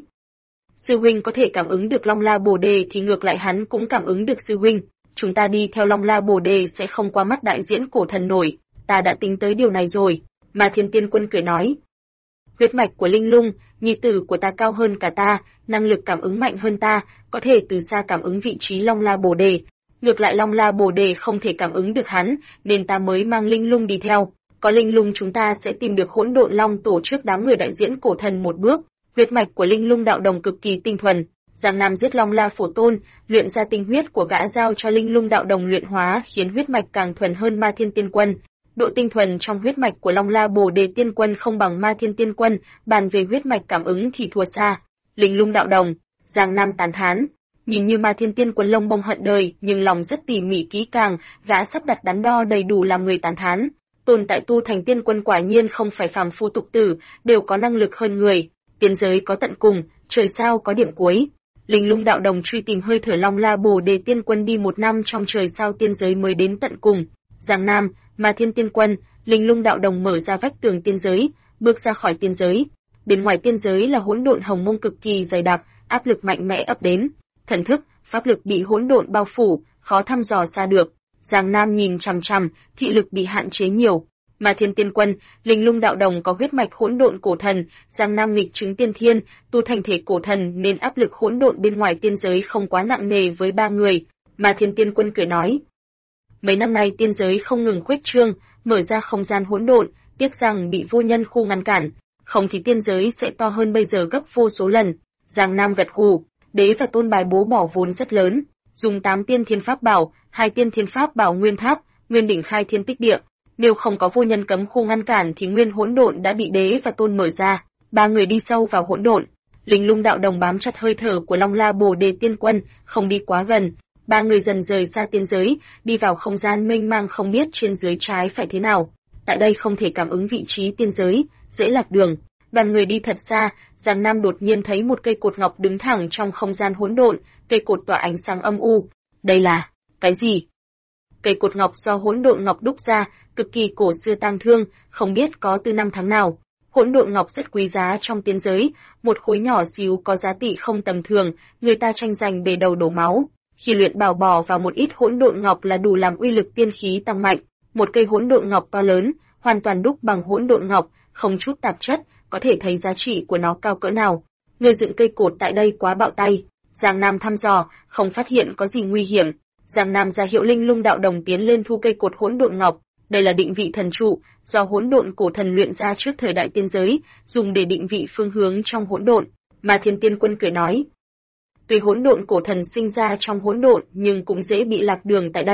Sư huynh có thể cảm ứng được Long La Bồ Đề thì ngược lại hắn cũng cảm ứng được sư huynh. Chúng ta đi theo Long La Bồ Đề sẽ không qua mắt đại diễn cổ thần nổi. Ta đã tính tới điều này rồi. Mà Thiên Tiên Quân cười nói. Huyết mạch của Linh Lung, nhi tử của ta cao hơn cả ta, năng lực cảm ứng mạnh hơn ta, có thể từ xa cảm ứng vị trí Long La Bồ Đề. Ngược lại Long La Bồ Đề không thể cảm ứng được hắn, nên ta mới mang Linh Lung đi theo. Có Linh Lung chúng ta sẽ tìm được hỗn độn long tổ trước đám người đại diễn cổ thần một bước. Huyết mạch của Linh Lung đạo đồng cực kỳ tinh thuần. Giang Nam giết Long La Phổ Tôn, luyện ra tinh huyết của gã giao cho Linh Lung đạo đồng luyện hóa, khiến huyết mạch càng thuần hơn Ma Thiên Tiên Quân. Độ tinh thuần trong huyết mạch của Long La Bồ Đề Tiên Quân không bằng Ma Thiên Tiên Quân, bàn về huyết mạch cảm ứng thì thua xa. Linh Lung đạo đồng, Giang Nam tán thán. Nhìn như Ma Thiên Tiên Quân lông bông hận đời, nhưng lòng rất tỉ mỉ kỹ càng, gã sắp đặt đắn đo đầy đủ làm người tán thán. Tồn tại tu thành tiên quân quả nhiên không phải phàm phu tục tử, đều có năng lực hơn người. Tiên giới có tận cùng, trời sao có điểm cuối. Linh Lung đạo đồng truy tìm hơi thở Long La Bồ Đề Tiên Quân đi 1 năm trong trời sao tiên giới mới đến tận cùng. Giang Nam, Ma Thiên Tiên Quân, Linh Lung đạo đồng mở ra vách tường tiên giới, bước ra khỏi tiên giới. Bên ngoài tiên giới là hỗn độn hồng mông cực kỳ dày đặc, áp lực mạnh mẽ ập đến. Thần thức, pháp lực bị hỗn độn bao phủ, khó thăm dò xa được. Giang Nam nhìn chằm chằm, thị lực bị hạn chế nhiều. Mà Thiên Tiên Quân, Linh Lung đạo đồng có huyết mạch hỗn độn cổ thần, Giang Nam nghịch chứng tiên thiên, tu thành thể cổ thần nên áp lực hỗn độn bên ngoài tiên giới không quá nặng nề với 3 người. Mà Thiên Tiên Quân cười nói, mấy năm nay tiên giới không ngừng khuếch trương, mở ra không gian hỗn độn, tiếc rằng bị vô nhân khu ngăn cản, không thì tiên giới sẽ to hơn bây giờ gấp vô số lần. Giang Nam gật gù, đế và tôn bài bố bỏ vốn rất lớn, dùng 8 tiên thiên pháp bảo, 2 tiên thiên pháp bảo nguyên tháp, nguyên đỉnh khai thiên tích địa. Nếu không có vô nhân cấm khu ngăn cản thì nguyên hỗn độn đã bị đế và tôn mở ra. 3 người đi sâu vào hỗn độn. Linh Lung đạo đồng bám chặt hơi thở của Long La Bồ Đề Tiên Quân, không đi quá gần. 3 người dần rời xa tiên giới, đi vào không gian mênh mang không biết trên dưới trái phải thế nào. Tại đây không thể cảm ứng vị trí tiên giới, dễ lạc đường. Đoàn người đi thật xa, Giang Nam đột nhiên thấy một cây cột ngọc đứng thẳng trong không gian hỗn độn, cây cột tỏa ánh sáng âm u. Đây là cái gì? Cây cột ngọc do hỗn độn ngọc đúc ra, cực kỳ cổ xưa tang thương, không biết có từ năm tháng nào. Hỗn độn ngọc rất quý giá trong tiên giới, một khối nhỏ xíu có giá trị không tầm thường, người ta tranh giành bề đầu đổ máu. Khi luyện bảo bỏ vào một ít hỗn độn ngọc là đủ làm uy lực tiên khí tăng mạnh. Một cây hỗn độn ngọc to lớn, hoàn toàn đúc bằng hỗn độn ngọc, không chút tạp chất, có thể thấy giá trị của nó cao cỡ nào. Người dựng cây cột tại đây quá bạo tay. Giang Nam thăm dò, không phát hiện có gì nguy hiểm. Giang Nam ra hiệu Linh Lung đạo đồng tiến lên thu cây cột hỗn độn ngọc. Đây là định vị thần trụ, do hỗn độn cổ thần luyện ra trước thời đại tiên giới, dùng để định vị phương hướng trong hỗn độn. Mà Thiên Tiên Quân cười nói, tuy hỗn độn cổ thần sinh ra trong hỗn độn nhưng cũng dễ bị lạc đường tại đây.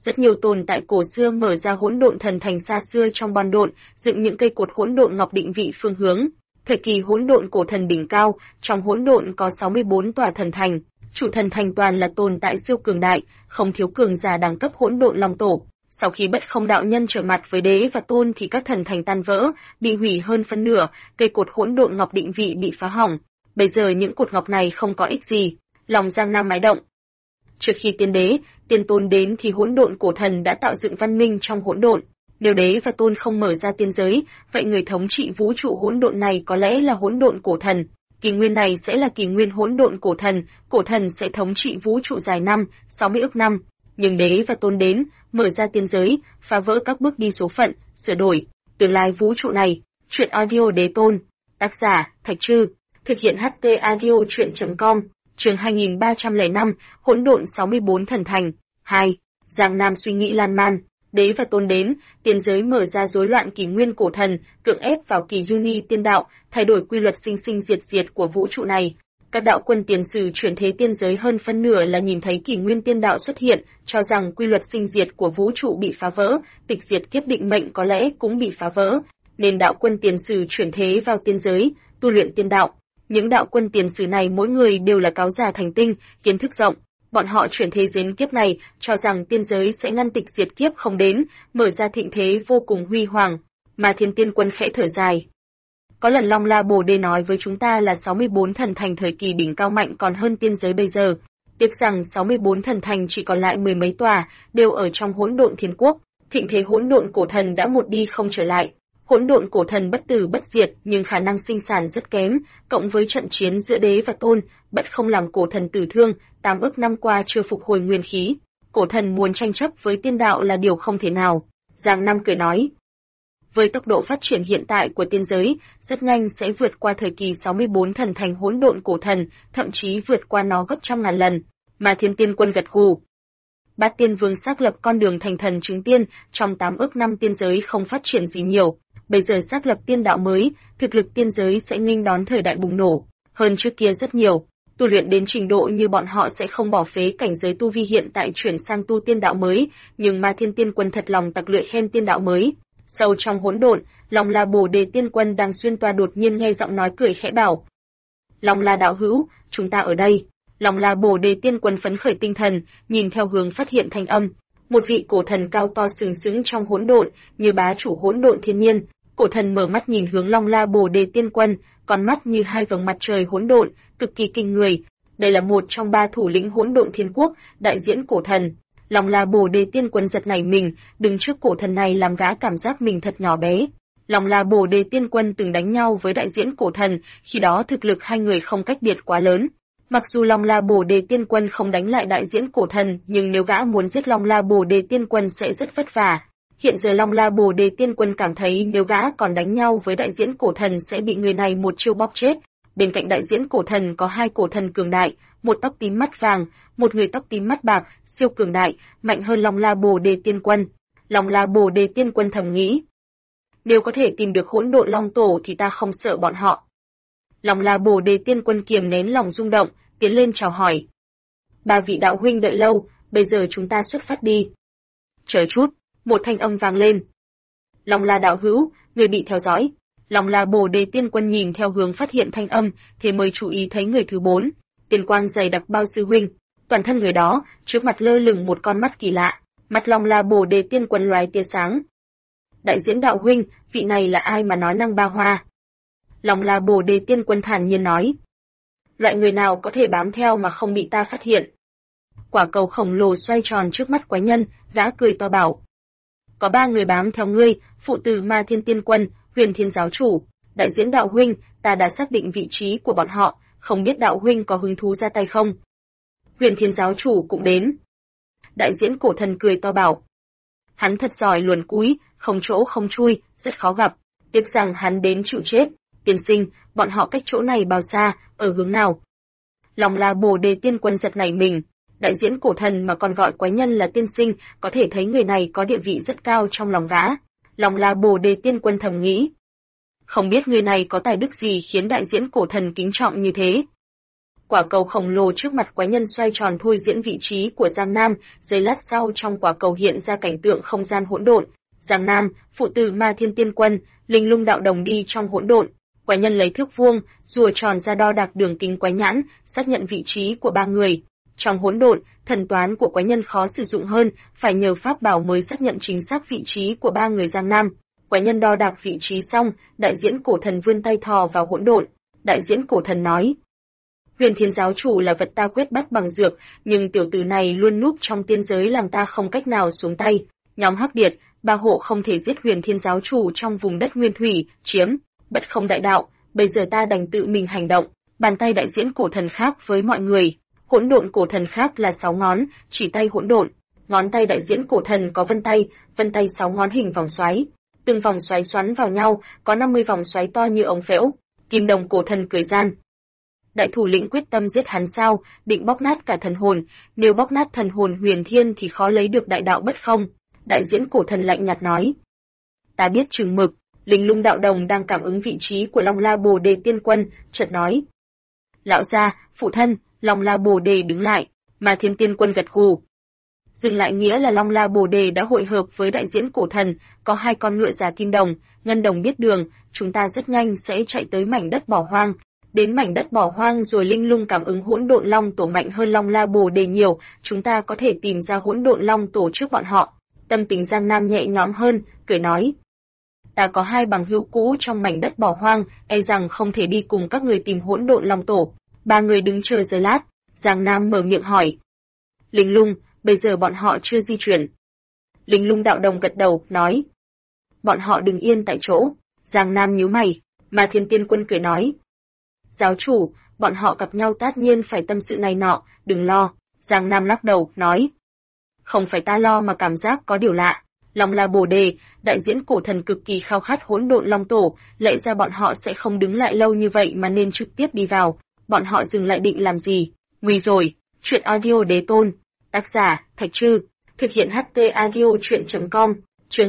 Rất nhiều tồn tại cổ xưa mở ra hỗn độn thần thành xa xưa trong bòn độn, dựng những cây cột hỗn độn ngọc định vị phương hướng. Thời kỳ hỗn độn cổ thần đỉnh cao, trong hỗn độn có 64 tòa thần thành, chủ thần thành toàn là tồn tại siêu cường đại, không thiếu cường giả đẳng cấp hỗn độn long tổ. Sau khi Bất Không đạo nhân trở mặt với đế và tôn thì các thần thành tan vỡ, bị hủy hơn phân nửa, cây cột hỗn độn ngọc định vị bị phá hỏng. Bây giờ những cột ngọc này không có ích gì. Lòng Giang Nam mái động. Trước khi tiên đế, tiên tôn đến thì hỗn độn cổ thần đã tạo dựng văn minh trong hỗn độn. Nếu đế và tôn không mở ra tiên giới, vậy người thống trị vũ trụ hỗn độn này có lẽ là hỗn độn cổ thần. Kỷ nguyên này sẽ là kỷ nguyên hỗn độn cổ thần sẽ thống trị vũ trụ dài 60 ức năm. Nhưng đế và tôn đến, mở ra tiên giới, phá vỡ các bước đi số phận, sửa đổi tương lai vũ trụ này. Truyện audio đế tôn. Tác giả, Thạch Trư. Thực hiện HT audio truyện.com. Chương 2305, hỗn độn 64 thần thành. 2. Giang Nam suy nghĩ lan man. Đế và tôn đến, tiên giới mở ra rối loạn kỷ nguyên cổ thần, cưỡng ép vào kỳ uni tiên đạo, thay đổi quy luật sinh sinh diệt diệt của vũ trụ này. Các đạo quân tiền sử chuyển thế tiên giới hơn phân nửa là nhìn thấy kỷ nguyên tiên đạo xuất hiện, cho rằng quy luật sinh diệt của vũ trụ bị phá vỡ, tịch diệt kiếp định mệnh có lẽ cũng bị phá vỡ, nên đạo quân tiền sử chuyển thế vào tiên giới, tu luyện tiên đạo. Những đạo quân tiền sử này mỗi người đều là cáo giả thành tinh, kiến thức rộng. Bọn họ chuyển thế giết kiếp này, cho rằng tiên giới sẽ ngăn tịch diệt kiếp không đến, mở ra thịnh thế vô cùng huy hoàng. Mà Thiên Tiên Quân khẽ thở dài. Có lần Long La Bồ Đề nói với chúng ta là 64 thần thành thời kỳ đỉnh cao mạnh còn hơn tiên giới bây giờ. Tiếc rằng 64 thần thành chỉ còn lại mười mấy tòa, đều ở trong hỗn độn thiên quốc. Thịnh thế hỗn độn cổ thần đã một đi không trở lại. Hỗn độn cổ thần bất tử bất diệt nhưng khả năng sinh sản rất kém, cộng với trận chiến giữa đế và tôn, Bất Không làm cổ thần tử thương, 8 ức năm qua chưa phục hồi nguyên khí. Cổ thần muốn tranh chấp với tiên đạo là điều không thể nào. Giang Nam cười nói. Với tốc độ phát triển hiện tại của tiên giới, rất nhanh sẽ vượt qua thời kỳ 64 thần thành hỗn độn cổ thần, thậm chí vượt qua nó gấp trăm ngàn lần. Mà Thiên Tiên Quân gật gù. Bát Tiên Vương xác lập con đường thành thần chứng tiên, trong 8 ức năm tiên giới không phát triển gì nhiều. Bây giờ xác lập tiên đạo mới, thực lực tiên giới sẽ nghênh đón thời đại bùng nổ, hơn trước kia rất nhiều. Tu luyện đến trình độ như bọn họ sẽ không bỏ phế cảnh giới tu vi hiện tại chuyển sang tu tiên đạo mới, nhưng mà Thiên Tiên Quân thật lòng tặc lưỡi khen tiên đạo mới. Sâu trong hỗn độn, Long La Bồ Đề Tiên Quân đang xuyên toa đột nhiên nghe giọng nói cười khẽ bảo. Long La đạo hữu, chúng ta ở đây. Long La Bồ Đề Tiên Quân phấn khởi tinh thần, nhìn theo hướng phát hiện thanh âm. Một vị cổ thần cao to sừng sững trong hỗn độn, như bá chủ hỗn độn thiên nhiên. Cổ thần mở mắt nhìn hướng Long La Bồ Đề Tiên Quân, con mắt như hai vầng mặt trời hỗn độn, cực kỳ kinh người. Đây là một trong 3 thủ lĩnh hỗn độn thiên quốc, đại diễn cổ thần. Long La Bồ Đề Tiên Quân giật nảy mình, đứng trước cổ thần này làm gã cảm giác mình thật nhỏ bé. Long La Bồ Đề Tiên Quân từng đánh nhau với đại diễn cổ thần, khi đó thực lực hai người không cách biệt quá lớn. Mặc dù Long La Bồ Đề Tiên Quân không đánh lại đại diễn cổ thần, nhưng nếu gã muốn giết Long La Bồ Đề Tiên Quân sẽ rất vất vả. Hiện giờ Long La Bồ Đề Tiên Quân cảm thấy nếu gã còn đánh nhau với đại diễn cổ thần sẽ bị người này một chiêu bóp chết. Bên cạnh đại diễn cổ thần có 2 cổ thần cường đại, một tóc tím mắt vàng, một người tóc tím mắt bạc, siêu cường đại, mạnh hơn Long La Bồ Đề Tiên Quân. Long La Bồ Đề Tiên Quân thầm nghĩ, nếu có thể tìm được hỗn độn long tổ thì ta không sợ bọn họ. Long La Bồ Đề Tiên Quân kiềm nén lòng rung động, tiến lên chào hỏi. 3 vị đạo huynh đợi lâu, bây giờ chúng ta xuất phát đi. Chờ chút, một thanh âm vang lên. Long La đạo hữu, người bị theo dõi. Long La Bồ Đề Tiên Quân nhìn theo hướng phát hiện thanh âm, thế mới chú ý thấy người thứ 4, tiên quang dày đặc bao sư huynh. Toàn thân người đó, trước mặt lơ lửng một con mắt kỳ lạ, mắt Long La Bồ Đề Tiên Quân lóe tia sáng. Đại diễn đạo huynh, vị này là ai mà nói năng ba hoa? Long La Bồ Đề Tiên Quân thản nhiên nói. Loại người nào có thể bám theo mà không bị ta phát hiện? Quả cầu khổng lồ xoay tròn trước mắt quái nhân, gã cười to bảo. Có 3 người bám theo ngươi, phụ tử Ma Thiên Tiên Quân, Huyền Thiên giáo chủ, đại diễn đạo huynh, ta đã xác định vị trí của bọn họ, không biết đạo huynh có hứng thú ra tay không? Huyền Thiên giáo chủ cũng đến. Đại diễn cổ thần cười to bảo. Hắn thật giỏi luồn cúi, không chỗ không chui, rất khó gặp, tiếc rằng hắn đến chịu chết. Tiên sinh, bọn họ cách chỗ này bao xa, ở hướng nào? Long La Bồ Đề Tiên Quân giật nảy mình. Đại diễn cổ thần mà còn gọi quái nhân là tiên sinh, có thể thấy người này có địa vị rất cao trong lòng gã. Long La Bồ Đề Tiên Quân thầm nghĩ. Không biết người này có tài đức gì khiến đại diễn cổ thần kính trọng như thế. Quả cầu khổng lồ trước mặt quái nhân xoay tròn thôi diễn vị trí của Giang Nam, giây lát sau trong quả cầu hiện ra cảnh tượng không gian hỗn độn. Giang Nam, phụ tử Ma Thiên Tiên Quân, Linh Lung Đạo Đồng đi trong hỗn độn. Quái nhân lấy thước vuông, rùa tròn ra đo đạc đường kính quái nhãn, xác nhận vị trí của ba người. Trong hỗn độn, thần toán của quái nhân khó sử dụng hơn, phải nhờ pháp bảo mới xác nhận chính xác vị trí của ba người Giang Nam. Quái nhân đo đạc vị trí xong, đại diễn cổ thần vươn tay thò vào hỗn độn. Đại diễn cổ thần nói: Huyền Thiên giáo chủ là vật ta quyết bắt bằng dược, nhưng tiểu tử này luôn núp trong tiên giới làm ta không cách nào xuống tay. Nhóm Hắc Điệt, Ba Hộ không thể giết Huyền Thiên giáo chủ trong vùng đất nguyên thủy, chiếm bất không đại đạo, bây giờ ta đành tự mình hành động. Bàn tay đại diễn cổ thần khác với mọi người. Hỗn độn cổ thần khác là 6 ngón, chỉ tay hỗn độn. Ngón tay đại diễn cổ thần có vân tay 6 ngón hình vòng xoáy. Từng vòng xoáy xoắn vào nhau, có 50 vòng xoáy to như ống phễu. Kim đồng cổ thần cười gian: Đại thủ lĩnh quyết tâm giết hắn sao, định bóc nát cả thần hồn, nếu bóc nát thần hồn Huyền Thiên thì khó lấy được đại đạo bất không. Đại diễn cổ thần lạnh nhạt nói: Ta biết chừng mực. Linh Lung Đạo Đồng đang cảm ứng vị trí của Long La Bồ Đề Tiên Quân, chợt nói: Lão gia, phụ thân. Long La Bồ Đề đứng lại, mà Thiên Tiên Quân gật gù. Dừng lại nghĩa là Long La Bồ Đề đã hội hợp với đại diễn cổ thần, có 2 con ngựa già kim đồng, ngân đồng biết đường, chúng ta rất nhanh sẽ chạy tới mảnh đất bỏ hoang. Đến mảnh đất bỏ hoang rồi Linh Lung cảm ứng hỗn độn long tổ mạnh hơn Long La Bồ Đề nhiều, chúng ta có thể tìm ra hỗn độn long tổ trước bọn họ. Tâm tình Giang Nam nhẹ nhõm hơn, cười nói: Ta có 2 bằng hữu cũ trong mảnh đất bỏ hoang, e rằng không thể đi cùng các người tìm hỗn độn long tổ. 3 người đứng chờ giây lát, Giang Nam mở miệng hỏi: Linh Lung, bây giờ bọn họ chưa di chuyển? Linh Lung Đạo Đồng gật đầu, nói: Bọn họ đứng yên tại chỗ. Giang Nam nhíu mày, mà Thiên Tiên Quân cười nói: Giáo chủ, bọn họ gặp nhau tất nhiên phải tâm sự này nọ, đừng lo. Giang Nam lắc đầu, nói: Không phải ta lo mà cảm giác có điều lạ. Long La Bồ Đề, đại diễn cổ thần cực kỳ khao khát hỗn độn long tổ, lẽ ra bọn họ sẽ không đứng lại lâu như vậy mà nên trực tiếp đi vào. Bọn họ dừng lại định làm gì? Nguy rồi. Chuyện audio đế tôn. Tác giả: Thạch Trư. Thực hiện HT audio truyện.com. Chương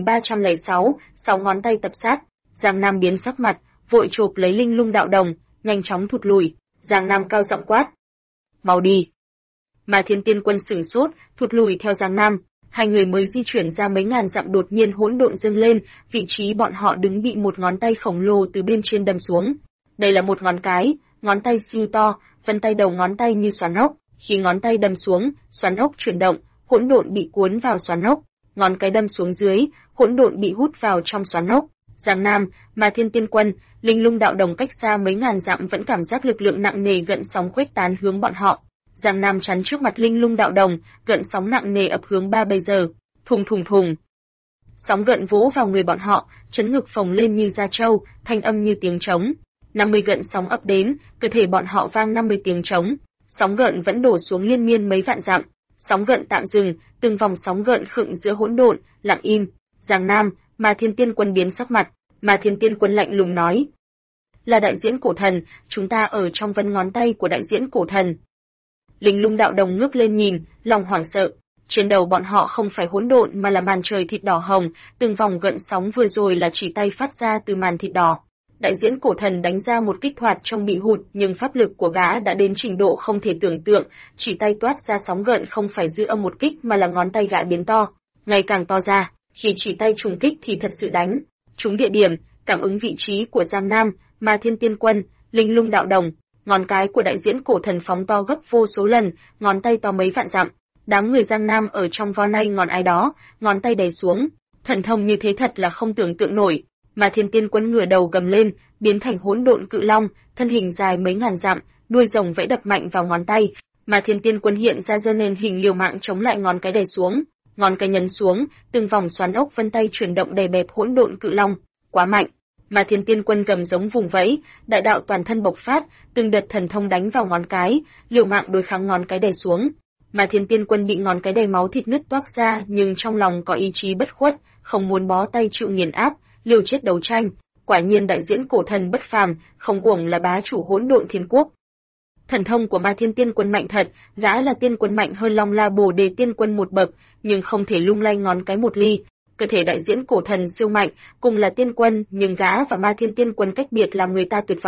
2306, 6 ngón tay tập sát. Giang Nam biến sắc mặt, vội chộp lấy Linh Lung Đạo Đồng, nhanh chóng thụt lùi. Giang Nam cao giọng quát: Mau đi! Mà Thiên Tiên Quân sửng sốt, thụt lùi theo Giang Nam. 2 người mới di chuyển ra mấy ngàn dặm đột nhiên hỗn độn dâng lên, vị trí bọn họ đứng bị một ngón tay khổng lồ từ bên trên đâm xuống. Đây là một ngón cái, ngón tay siêu to, vân tay đầu ngón tay như xoắn ốc. Khi ngón tay đâm xuống, xoắn ốc chuyển động, hỗn độn bị cuốn vào xoắn ốc. Ngón cái đâm xuống dưới, hỗn độn bị hút vào trong xoắn ốc. Giang Nam, mà Thiên Tiên Quân, Linh Lung Đạo Đồng cách xa mấy ngàn dặm vẫn cảm giác lực lượng nặng nề gợn sóng khuếch tán hướng bọn họ. Giang Nam chắn trước mặt Linh Lung Đạo Đồng, gợn sóng nặng nề ập hướng ba bây giờ. Thùng thùng thùng. Sóng gợn vỗ vào người bọn họ, chấn ngực phồng lên như da trâu, thanh âm như tiếng trống. 50 gợn sóng ập đến, cơ thể bọn họ vang 50 tiếng trống. Sóng gợn vẫn đổ xuống liên miên mấy vạn dặm. Sóng gợn tạm dừng, từng vòng sóng gợn khựng giữa hỗn độn, lặng im. Giang Nam, mà Thiên Tiên Quân biến sắc mặt, mà Thiên Tiên Quân lạnh lùng nói: Là đại diễn cổ thần, chúng ta ở trong vân ngón tay của đại diễn cổ thần. Linh Lung Đạo Đồng ngước lên nhìn, lòng hoảng sợ. Trên đầu bọn họ không phải hỗn độn mà là màn trời thịt đỏ hồng, từng vòng gợn sóng vừa rồi là chỉ tay phát ra từ màn thịt đỏ. Đại diễn cổ thần đánh ra một kích hoạt trong bị hụt, nhưng pháp lực của gã đã đến trình độ không thể tưởng tượng, chỉ tay toát ra sóng gợn không phải dư âm một kích mà là ngón tay gã biến to, ngày càng to ra, khi chỉ tay trùng kích thì thật sự đánh trúng địa điểm, cảm ứng vị trí của Giang Nam, mà Thiên Tiên Quân, Linh Lung Đạo Đồng. Ngón cái của đại diễn cổ thần phóng to gấp vô số lần, ngón tay to mấy vạn dặm. Đám người Giang Nam ở trong vo nay ngón ai đó, ngón tay đè xuống. Thần thông như thế thật là không tưởng tượng nổi. Mà Thiên Tiên Quân ngửa đầu gầm lên, biến thành hỗn độn cự long, thân hình dài mấy ngàn dặm, đuôi rồng vẫy đập mạnh vào ngón tay. Mà Thiên Tiên Quân hiện ra giơ lên hình liều mạng chống lại ngón cái đè xuống. Ngón cái nhấn xuống, từng vòng xoắn ốc vân tay chuyển động đè bẹp hỗn độn cự long, quá mạnh. Mà Thiên Tiên Quân gầm giống vùng vẫy, đại đạo toàn thân bộc phát, từng đợt thần thông đánh vào ngón cái, liều mạng đối kháng ngón cái đè xuống. Mà Thiên Tiên Quân bị ngón cái đè máu thịt nứt toác ra, nhưng trong lòng có ý chí bất khuất, không muốn bó tay chịu nghiền áp, liều chết đấu tranh. Quả nhiên đại diễn cổ thần bất phàm, không uổng là bá chủ hỗn độn thiên quốc. Thần thông của Ma Thiên Tiên Quân mạnh thật, gã là tiên quân mạnh hơn Long La Bồ Đề Tiên Quân một bậc, nhưng không thể lung lay ngón cái một ly. Cơ thể đại diễn cổ thần siêu mạnh, cùng là tiên quân, nhưng gã và Ma Thiên Tiên Quân cách biệt làm người ta tuyệt vọng.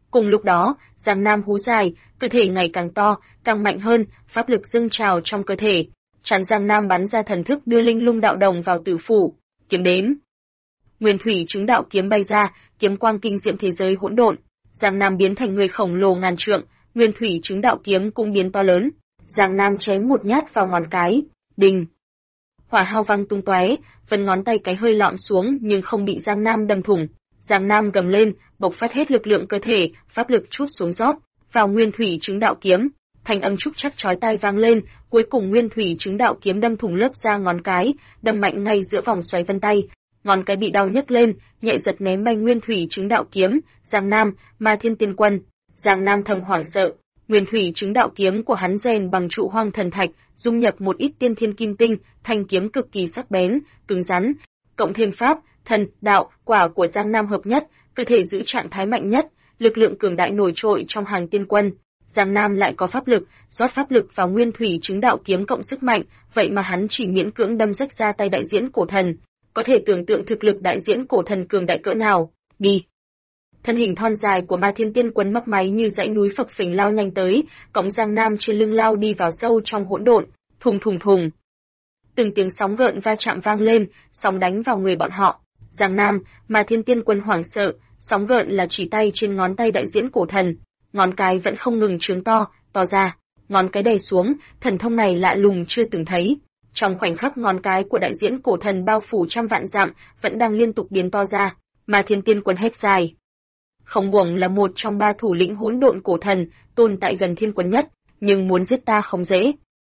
Cùng lúc đó, Giang Nam hú dài, cơ thể ngày càng to, càng mạnh hơn, pháp lực dâng trào trong cơ thể. Chán Giang Nam bắn ra thần thức đưa linh lung đạo đồng vào tử phủ. Kiếm đến. Nguyên thủy chứng đạo kiếm bay ra, kiếm quang kinh diệm thế giới hỗn độn. Giang Nam biến thành người khổng lồ ngàn trượng, nguyên thủy chứng đạo kiếm cũng biến to lớn. Giang Nam chém một nhát vào ngón cái, đình. Hỏa hao văng tung tóe, phần ngón tay cái hơi lọm xuống nhưng không bị Giang Nam đâm thủng. Giang Nam gầm lên, bộc phát hết lực lượng cơ thể, pháp lực trút xuống rót vào nguyên thủy chứng đạo kiếm. Thanh âm trúc chắc chói tai vang lên, cuối cùng nguyên thủy chứng đạo kiếm đâm thủng lớp da ngón cái, đâm mạnh ngay giữa vòng xoáy vân tay. Ngón cái bị đau nhức lên, nhẹ giật ném bay nguyên thủy chứng đạo kiếm. Giang Nam, Ma Thiên Tiên Quân. Giang Nam thầm hoảng sợ. Nguyên thủy chứng đạo kiếm của hắn rèn bằng trụ hoang thần thạch, dung nhập một ít tiên thiên kim tinh, thanh kiếm cực kỳ sắc bén, cứng rắn, cộng thêm pháp, thần, đạo, quả của Giang Nam hợp nhất, cơ thể giữ trạng thái mạnh nhất, lực lượng cường đại nổi trội trong hàng tiên quân. Giang Nam lại có pháp lực, rót pháp lực vào nguyên thủy chứng đạo kiếm cộng sức mạnh, vậy mà hắn chỉ miễn cưỡng đâm rách ra tay đại diễn cổ thần. Có thể tưởng tượng thực lực đại diễn cổ thần cường đại cỡ nào. Đi. Thân hình thon dài của Ma Thiên Tiên Quân mấp máy như dãy núi phập phình lao nhanh tới, cõng Giang Nam trên lưng lao đi vào sâu trong hỗn độn, thùng thùng thùng. Từng tiếng sóng gợn va chạm vang lên, sóng đánh vào người bọn họ. Giang Nam, Ma Thiên Tiên Quân hoảng sợ, sóng gợn là chỉ tay trên ngón tay đại diễn cổ thần, ngón cái vẫn không ngừng trướng to, to ra, ngón cái đè xuống, thần thông này lạ lùng chưa từng thấy. Trong khoảnh khắc ngón cái của đại diễn cổ thần bao phủ trăm vạn dặm, vẫn đang liên tục biến to ra, Ma Thiên Tiên Quân hét dài. Không Uổng là một trong ba thủ lĩnh hỗn độn cổ thần, tồn tại gần thiên quân nhất, nhưng muốn giết ta không dễ.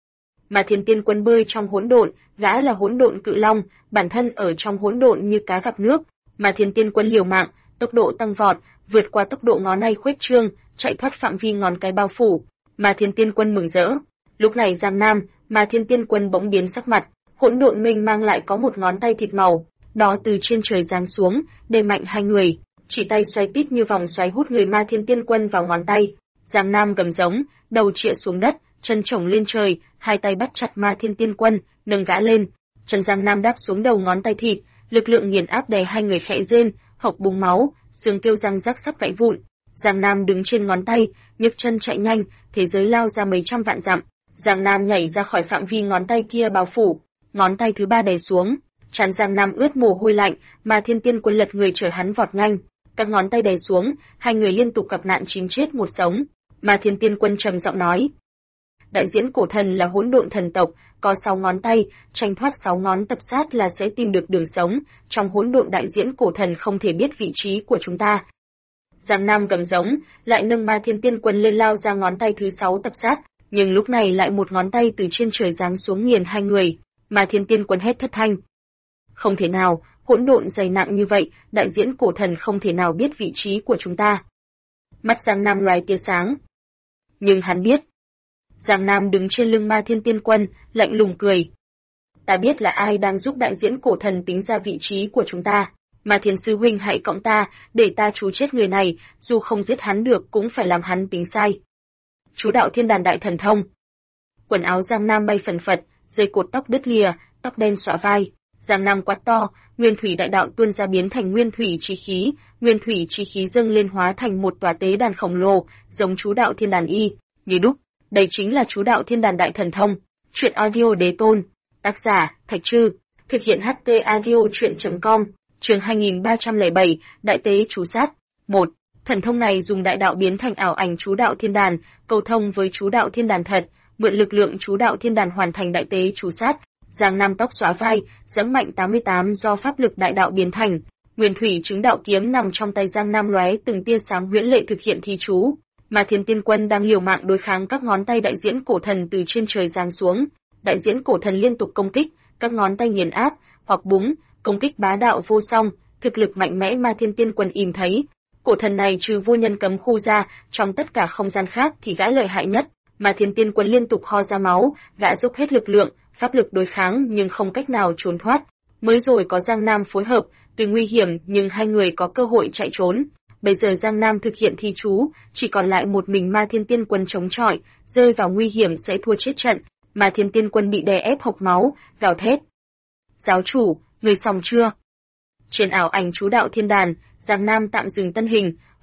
Ma Thiên Tiên Quân bơi trong hỗn độn, gã là hỗn độn cự long, bản thân ở trong hỗn độn như cá gặp nước. Ma Thiên Tiên Quân liều mạng, tốc độ tăng vọt, vượt qua tốc độ ngón tay khuếch trương, chạy thoát phạm vi ngón cái bao phủ. Ma Thiên Tiên Quân mừng rỡ. Lúc này Giang Nam, Ma Thiên Tiên Quân bỗng biến sắc mặt, hỗn độn minh mang lại có một ngón tay thịt màu, đó từ trên trời giáng xuống, đè mạnh hai người, chỉ tay xoay tít như vòng xoáy hút người Ma Thiên Tiên Quân vào ngón tay. Giang Nam gầm giống, đầu chĩa xuống đất, chân chổng lên trời, hai tay bắt chặt Ma Thiên Tiên Quân, nâng gã lên. Chân Giang Nam đáp xuống đầu ngón tay thịt, lực lượng nghiền áp đè hai người khẽ rên, hộc bùng máu, xương kêu răng rắc sắp vãi vụn. Giang Nam đứng trên ngón tay, nhấc chân chạy nhanh, thế giới lao ra mấy trăm vạn dặm. Giang Nam nhảy ra khỏi phạm vi ngón tay kia bao phủ, ngón tay thứ ba đè xuống, trán Giang Nam ướt mồ hôi lạnh, mà Thiên Tiên Quân lật người chở hắn vọt nhanh, các ngón tay đè xuống, hai người liên tục gặp nạn chín chết một sống. Mà Thiên Tiên Quân trầm giọng nói: đại diễn cổ thần là hỗn độn thần tộc, có 6 ngón tay, tranh thoát 6 ngón tập sát là sẽ tìm được đường sống, trong hỗn độn đại diễn cổ thần không thể biết vị trí của chúng ta. Giang Nam gầm giống, lại nâng Ma Thiên Tiên Quân lên lao ra ngón tay thứ 6 tập sát, nhưng lúc này lại một ngón tay từ trên trời giáng xuống nghiền hai người. Ma Thiên Tiên Quân hét thất thanh: không thể nào, hỗn độn dày nặng như vậy, đại diễn cổ thần không thể nào biết vị trí của chúng ta. Mắt Giang Nam loài tia sáng. Nhưng hắn biết. Giang Nam đứng trên lưng Ma Thiên Tiên Quân, lạnh lùng cười. Ta biết là ai đang giúp đại diễn cổ thần tính ra vị trí của chúng ta. Ma Thiên Sư Huynh hãy cộng ta, để ta trú chết người này, dù không giết hắn được cũng phải làm hắn tính sai. Chú đạo Thiên Đàn Đại Thần Thông. Quần áo Giang Nam bay phần phật, dây cột tóc đứt lìa, tóc đen xõa vai. Giang Nam quát to, nguyên thủy đại đạo tuôn ra biến thành nguyên thủy chi khí, nguyên thủy chi khí dâng lên hóa thành một tòa tế đàn khổng lồ, giống chú đạo Thiên Đàn Y, như đúc. Đây chính là chú đạo Thiên Đàn Đại Thần Thông. Truyện audio đế tôn. Tác giả, Thạch Trư. Thực hiện HT audio truyện.com. Chương 2307, Đại Tế Chú Sát. 1. Thần thông này dùng đại đạo biến thành ảo ảnh chú đạo Thiên Đàn, cầu thông với chú đạo Thiên Đàn thật, mượn lực lượng chú đạo Thiên Đàn hoàn thành Đại Tế Chú Sát. Giang Nam tóc xóa vai, giẫm mạnh 88 do pháp lực đại đạo biến thành. Nguyên thủy chứng đạo kiếm nằm trong tay Giang Nam lóe từng tia sáng huyễn lệ thực hiện thi chú. Mà Thiên Tiên Quân đang liều mạng đối kháng các ngón tay đại diễn cổ thần từ trên trời giáng xuống. Đại diễn cổ thần liên tục công kích, các ngón tay nghiền áp hoặc búng, công kích bá đạo vô song, thực lực mạnh mẽ mà Thiên Tiên Quân im thấy. Cổ thần này trừ vô nhân cấm khu ra, trong tất cả không gian khác thì gã lợi hại nhất. Mà Thiên Tiên Quân liên tục ho ra máu, gã dốc hết lực lượng, pháp lực đối kháng nhưng không cách nào trốn thoát. Mới rồi có Giang Nam phối hợp, tuy nguy hiểm nhưng hai người có cơ hội chạy trốn. Bây giờ Giang Nam thực hiện thi chú, chỉ còn lại một mình Ma Thiên Tiên Quân chống chọi, rơi vào nguy hiểm sẽ thua chết trận. Mà Thiên Tiên Quân bị đè ép hộc máu, gào thét: giáo chủ, người xong chưa? Trên ảo ảnh chú đạo Thiên Đàn, Giang Nam tạm dừng thân hình,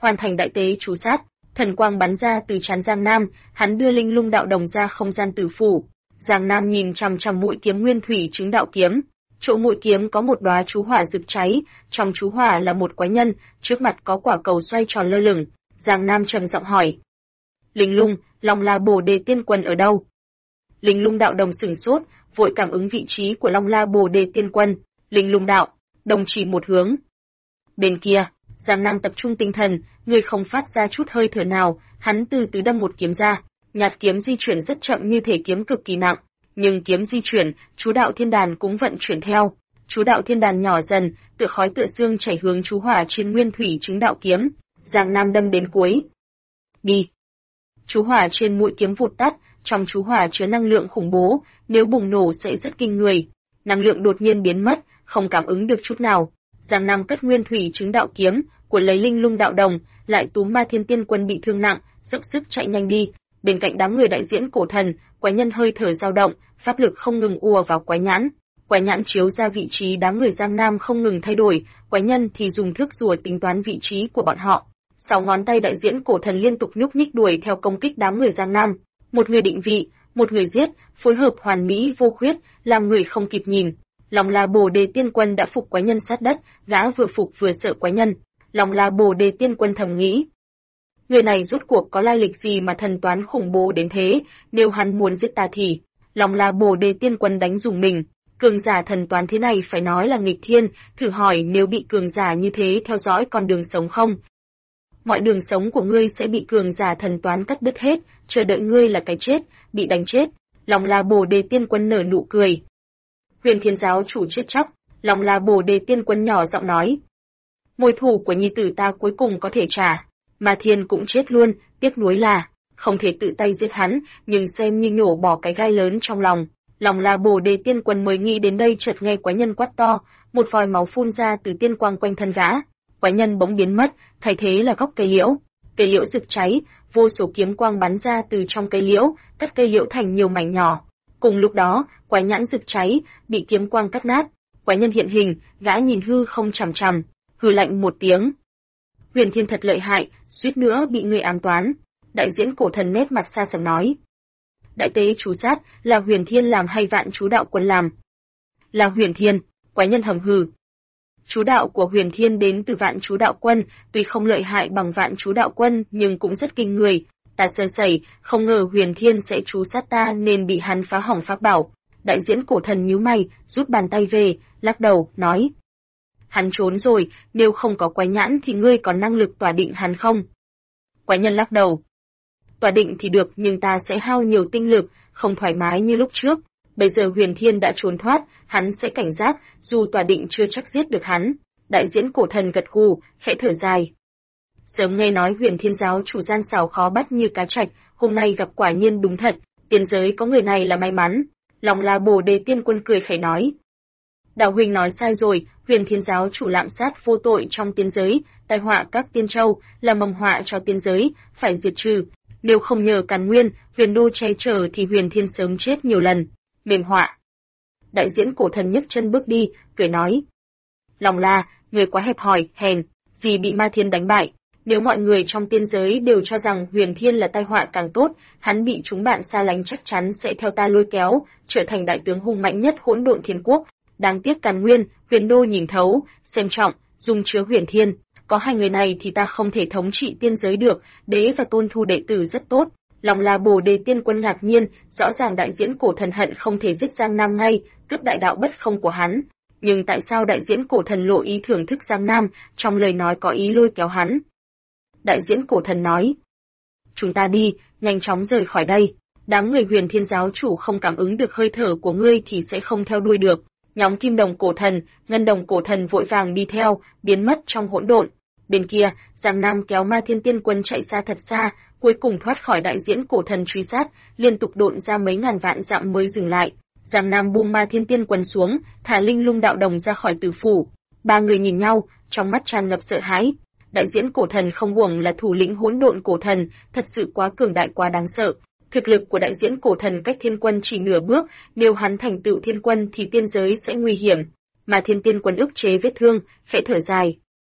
hoàn thành đại tế chú sát, thần quang bắn ra từ trán Giang Nam, hắn đưa linh lung đạo đồng ra không gian tử phủ. Giang Nam nhìn chằm chằm mũi kiếm nguyên thủy chứng đạo kiếm. Chỗ mũi kiếm có một đóa chú hỏa rực cháy, trong chú hỏa là một quái nhân, trước mặt có quả cầu xoay tròn lơ lửng. Giang Nam trầm giọng hỏi: Linh lung, Long La Bồ Đề Tiên Quân ở đâu? Linh lung đạo đồng sửng sốt, vội cảm ứng vị trí của Long La Bồ Đề Tiên Quân. Linh lung đạo đồng chỉ một hướng. Bên kia, Giang Nam tập trung tinh thần, người không phát ra chút hơi thở nào, hắn từ từ đâm một kiếm ra. Nhạt kiếm di chuyển rất chậm như thể kiếm cực kỳ nặng, nhưng kiếm di chuyển, chú đạo thiên đàn cũng vận chuyển theo. Chú đạo thiên đàn nhỏ dần, tựa khói tựa xương chảy hướng chú hỏa trên nguyên thủy chứng đạo kiếm. Giang Nam đâm đến cuối. Đi. Chú hỏa trên mũi kiếm vụt tắt, trong chú hỏa chứa năng lượng khủng bố, nếu bùng nổ sẽ rất kinh người. Năng lượng đột nhiên biến mất, không cảm ứng được chút nào. Giang Nam cất nguyên thủy chứng đạo kiếm, cuốn lấy linh lung đạo đồng, lại túm Ma Thiên Tiên Quân bị thương nặng, dốc sức chạy nhanh đi. Bên cạnh đám người đại diễn cổ thần, quái nhân hơi thở dao động, pháp lực không ngừng ùa vào quái nhãn. Quái nhãn chiếu ra vị trí đám người Giang Nam không ngừng thay đổi, quái nhân thì dùng thước rùa tính toán vị trí của bọn họ. 6 ngón tay đại diễn cổ thần liên tục nhúc nhích đuổi theo công kích đám người Giang Nam. Một người định vị, một người giết, phối hợp hoàn mỹ vô khuyết, làm người không kịp nhìn. Long La Bồ Đề Tiên Quân đã phục quái nhân sát đất, gã vừa phục vừa sợ quái nhân. Long La Bồ Đề Tiên Quân thầm nghĩ, người này rốt cuộc có lai lịch gì mà thần toán khủng bố đến thế, nếu hắn muốn giết ta thì... Long La Bồ Đề Tiên Quân đánh dùng mình, cường giả thần toán thế này phải nói là nghịch thiên, thử hỏi nếu bị cường giả như thế theo dõi còn đường sống không? Mọi đường sống của ngươi sẽ bị cường giả thần toán cắt đứt hết, chờ đợi ngươi là cái chết, bị đánh chết. Long La Bồ Đề Tiên Quân nở nụ cười. Huyền Thiên giáo chủ chết chóc, Long La Bồ Đề Tiên Quân nhỏ giọng nói. Mối thù của nhi tử ta cuối cùng có thể trả, mà Thiên cũng chết luôn, tiếc nuối là không thể tự tay giết hắn, nhưng xem như nhổ bỏ cái gai lớn trong lòng. Long La Bồ Đề Tiên Quân mới nghĩ đến đây chợt nghe quái nhân quát to, một vòi máu phun ra từ tiên quang quanh thân gã. Quái nhân bỗng biến mất, thay thế là gốc cây liễu. Cây liễu rực cháy, vô số kiếm quang bắn ra từ trong cây liễu, cắt cây liễu thành nhiều mảnh nhỏ. Cùng lúc đó, quái nhãn rực cháy, bị kiếm quang cắt nát. Quái nhân hiện hình, gã nhìn hư không chằm chằm, hừ lạnh một tiếng. Huyền Thiên thật lợi hại, suýt nữa bị người ám toán. Đại diễn cổ thần nét mặt xa sầm nói. Đại tế chú sát, là Huyền Thiên làm hay Vạn Chú Đạo Quân làm? Là Huyền Thiên, quái nhân hầm hừ. Chú đạo của Huyền Thiên đến từ Vạn Chú Đạo Quân, tuy không lợi hại bằng Vạn Chú Đạo Quân nhưng cũng rất kinh người. Ta sơ sẩy, không ngờ Huyền Thiên sẽ chú sát ta nên bị hắn phá hỏng pháp bảo. Đại diễn cổ thần nhíu mày, rút bàn tay về, lắc đầu, nói. Hắn trốn rồi, nếu không có quái nhãn thì ngươi có năng lực tỏa định hắn không? Quái nhân lắc đầu. Tỏa định thì được nhưng ta sẽ hao nhiều tinh lực, không thoải mái như lúc trước. Bây giờ Huyền Thiên đã trốn thoát, hắn sẽ cảnh giác, dù tỏa định chưa chắc giết được hắn. Đại diễn cổ thần gật gù, khẽ thở dài. Sớm nghe nói Huyền Thiên giáo chủ gian xảo khó bắt như cá trạch, hôm nay gặp quả nhiên đúng thật, tiên giới có người này là may mắn. Long La Bồ Đề Tiên Quân cười khẩy nói. Đạo huynh nói sai rồi, Huyền Thiên giáo chủ lạm sát vô tội trong tiên giới, tai họa các tiên châu, là mầm họa cho tiên giới, phải diệt trừ. Nếu không nhờ Càn Nguyên, Huyền Đô che chở thì Huyền Thiên sớm chết nhiều lần. Mềm họa. Đại diễn cổ thần nhấc chân bước đi, cười nói. Long La, người quá hẹp hòi, hèn, gì bị Ma Thiên đánh bại. Nếu mọi người trong tiên giới đều cho rằng Huyền Thiên là tai họa càng tốt, hắn bị chúng bạn xa lánh chắc chắn sẽ theo ta lôi kéo, trở thành đại tướng hung mạnh nhất hỗn độn thiên quốc. Đáng tiếc Càn Nguyên, Huyền Đô nhìn thấu, xem trọng, dung chứa Huyền Thiên. Có hai người này thì ta không thể thống trị tiên giới được, đế và tôn thu đệ tử rất tốt. Long La Bồ Đề Tiên Quân ngạc nhiên, rõ ràng đại diễn cổ thần hận không thể giết Giang Nam ngay, cướp đại đạo bất không của hắn. Nhưng tại sao đại diễn cổ thần lộ ý thưởng thức Giang Nam, trong lời nói có ý lôi kéo hắn? Đại diễn cổ thần nói. Chúng ta đi, nhanh chóng rời khỏi đây. Đám người Huyền Thiên giáo chủ không cảm ứng được hơi thở của ngươi thì sẽ không theo đuôi được. Nhóm Kim Đồng cổ thần, Ngân Đồng cổ thần vội vàng đi theo, biến mất trong hỗn độn. Bên kia, Giang Nam kéo Ma Thiên Tiên Quân chạy xa thật xa, cuối cùng thoát khỏi đại diễn cổ thần truy sát, liên tục độn ra mấy ngàn vạn dặm mới dừng lại. Giang Nam buông Ma Thiên Tiên Quân xuống, thả linh lung đạo đồng ra khỏi tử phủ. Ba người nhìn nhau, trong mắt tràn ngập sợ hãi. Đại diễn cổ thần không uổng là thủ lĩnh hỗn độn cổ thần, thật sự quá cường đại quá đáng sợ. Thực lực của đại diễn cổ thần cách thiên quân chỉ nửa bước, nếu hắn thành tựu thiên quân thì tiên giới sẽ nguy hiểm. Mà Thiên Tiên Quân ức chế vết thương, khẽ thở dài.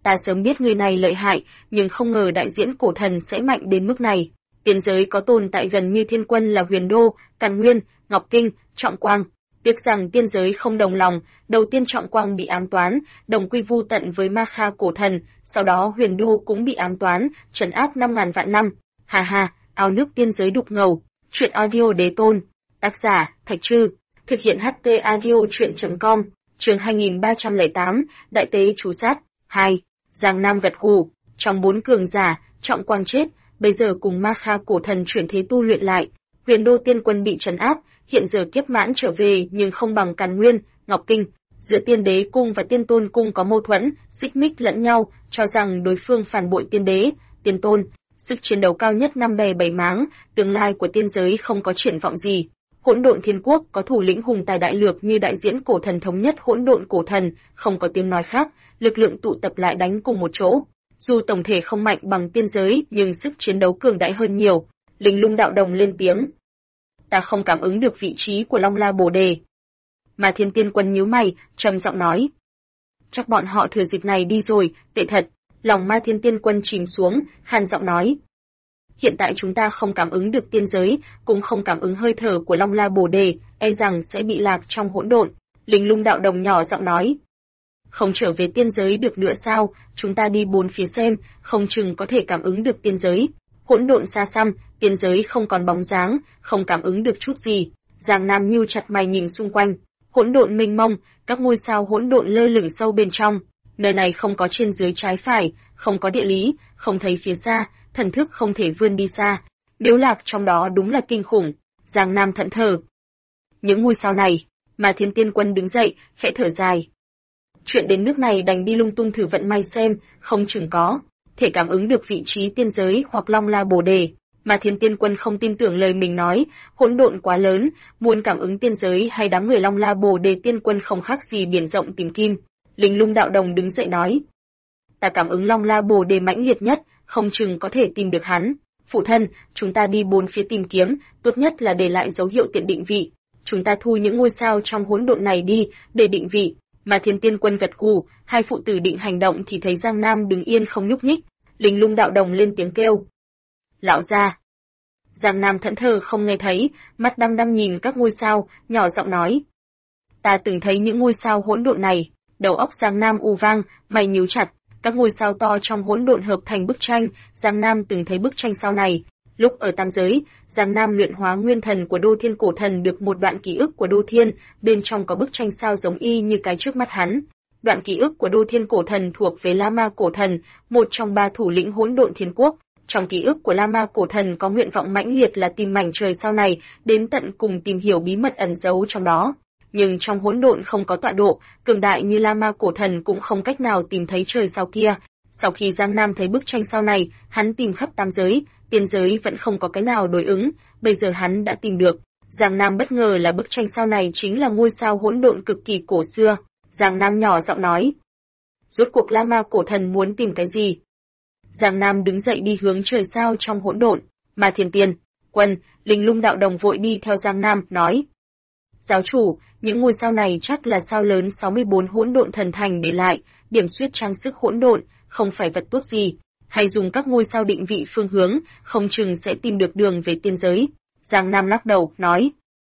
Ta sớm biết người này lợi hại, nhưng không ngờ đại diễn cổ thần sẽ mạnh đến mức này. Tiên giới có tồn tại gần như thiên quân là Huyền Đô, Càn Nguyên, Ngọc Kinh, Trọng Quang. Tiếc rằng tiên giới không đồng lòng, đầu tiên Trọng Quang bị ám toán, đồng quy vu tận với Ma Kha cổ thần, sau đó Huyền Đô cũng bị ám toán, trấn áp 5.000 vạn năm. Hà hà, ao nước tiên giới đục ngầu. Truyện audio đế tôn. Tác giả, Thạch Trư. Thực hiện HT audio truyện.com. Chương 2308, Đại tế chú sát. 2. Giang Nam gật gù. Trong 4 cường giả, Trọng Quang chết, bây giờ cùng Ma Kha cổ thần chuyển thế tu luyện lại. Huyền Đô tiên quân bị trấn áp, hiện giờ kiếp mãn trở về nhưng không bằng Càn Nguyên, Ngọc Kinh. Giữa Tiên Đế cung và Tiên Tôn cung có mâu thuẫn, xích mích lẫn nhau, cho rằng đối phương phản bội Tiên Đế, Tiên Tôn. Sức chiến đấu cao nhất năm bè bảy máng, tương lai của tiên giới không có triển vọng gì. Hỗn Độn Thiên Quốc có thủ lĩnh hùng tài đại lược như đại diễn cổ thần thống nhất Hỗn Độn cổ thần, không có tiếng nói khác, lực lượng tụ tập lại đánh cùng một chỗ. Dù tổng thể không mạnh bằng tiên giới, nhưng sức chiến đấu cường đại hơn nhiều. Linh Lung đạo đồng lên tiếng. Ta không cảm ứng được vị trí của Long La Bồ Đề. Mà Thiên Tiên Quân nhíu mày, trầm giọng nói. Chắc bọn họ thừa dịp này đi rồi, tệ thật. Lòng Ma Thiên Tiên Quân chìm xuống, khàn giọng nói. Hiện tại chúng ta không cảm ứng được tiên giới, cũng không cảm ứng hơi thở của Long La Bồ Đề, e rằng sẽ bị lạc trong hỗn độn. Linh Lung đạo đồng nhỏ giọng nói. Không trở về tiên giới được nữa sao, chúng ta đi bốn phía xem, không chừng có thể cảm ứng được tiên giới. Hỗn độn xa xăm, tiên giới không còn bóng dáng, không cảm ứng được chút gì. Giang Nam nhíu chặt mày nhìn xung quanh, hỗn độn mênh mông, các ngôi sao hỗn độn lơ lửng sâu bên trong. Nơi này không có trên dưới trái phải, không có địa lý, không thấy phía xa, thần thức không thể vươn đi xa. Điếu lạc trong đó đúng là kinh khủng. Giang Nam thẫn thờ. Những ngôi sao này, mà Thiên Tiên Quân đứng dậy, khẽ thở dài. Chuyện đến nước này đành đi lung tung thử vận may xem, không chừng có thể cảm ứng được vị trí tiên giới hoặc Long La Bồ Đề. Mà Thiên Tiên Quân không tin tưởng lời mình nói, hỗn độn quá lớn, muốn cảm ứng tiên giới hay đám người Long La Bồ Đề Tiên Quân không khác gì biển rộng tìm kim. Linh Lung đạo đồng đứng dậy nói. Ta cảm ứng Long La Bồ Đề mãnh liệt nhất, không chừng có thể tìm được hắn. Phụ thân, chúng ta đi bốn phía tìm kiếm, tốt nhất là để lại dấu hiệu tiện định vị. Chúng ta thu những ngôi sao trong hỗn độn này đi, để định vị. Mà Thiên Tiên Quân gật gù, hai phụ tử định hành động thì thấy Giang Nam đứng yên không nhúc nhích. Linh Lung đạo đồng lên tiếng kêu. Lão gia. Giang Nam thẫn thờ không nghe thấy, mắt đăm đăm nhìn các ngôi sao, nhỏ giọng nói. Ta từng thấy những ngôi sao hỗn độn này. Đầu óc Giang Nam u vang, mày nhíu chặt, các ngôi sao to trong hỗn độn hợp thành bức tranh, Giang Nam từng thấy bức tranh sao này. Lúc ở tam giới, Giang Nam luyện hóa nguyên thần của Đô Thiên cổ thần được một đoạn ký ức của Đô Thiên, bên trong có bức tranh sao giống y như cái trước mắt hắn. Đoạn ký ức của Đô Thiên cổ thần thuộc về La Ma cổ thần, một trong 3 thủ lĩnh hỗn độn thiên quốc. Trong ký ức của La Ma cổ thần có nguyện vọng mãnh liệt là tìm mảnh trời sau này, đến tận cùng tìm hiểu bí mật ẩn giấu trong đó. Nhưng trong hỗn độn không có tọa độ, cường đại như La Ma cổ thần cũng không cách nào tìm thấy trời sao kia. Sau khi Giang Nam thấy bức tranh sao này, hắn tìm khắp tam giới, tiên giới vẫn không có cái nào đối ứng, bây giờ hắn đã tìm được. Giang Nam bất ngờ là bức tranh sao này chính là ngôi sao hỗn độn cực kỳ cổ xưa. Giang Nam nhỏ giọng nói. Rốt cuộc La Ma cổ thần muốn tìm cái gì? Giang Nam đứng dậy đi hướng trời sao trong hỗn độn, mà Thiên Tiên Quân, Linh Lung đạo đồng vội đi theo Giang Nam, nói. Giáo chủ, những ngôi sao này chắc là sao lớn 64 hỗn độn thần thành để lại, điểm xuyết trang sức hỗn độn, không phải vật tốt gì. Hay dùng các ngôi sao định vị phương hướng, không chừng sẽ tìm được đường về tiên giới. Giang Nam lắc đầu, nói.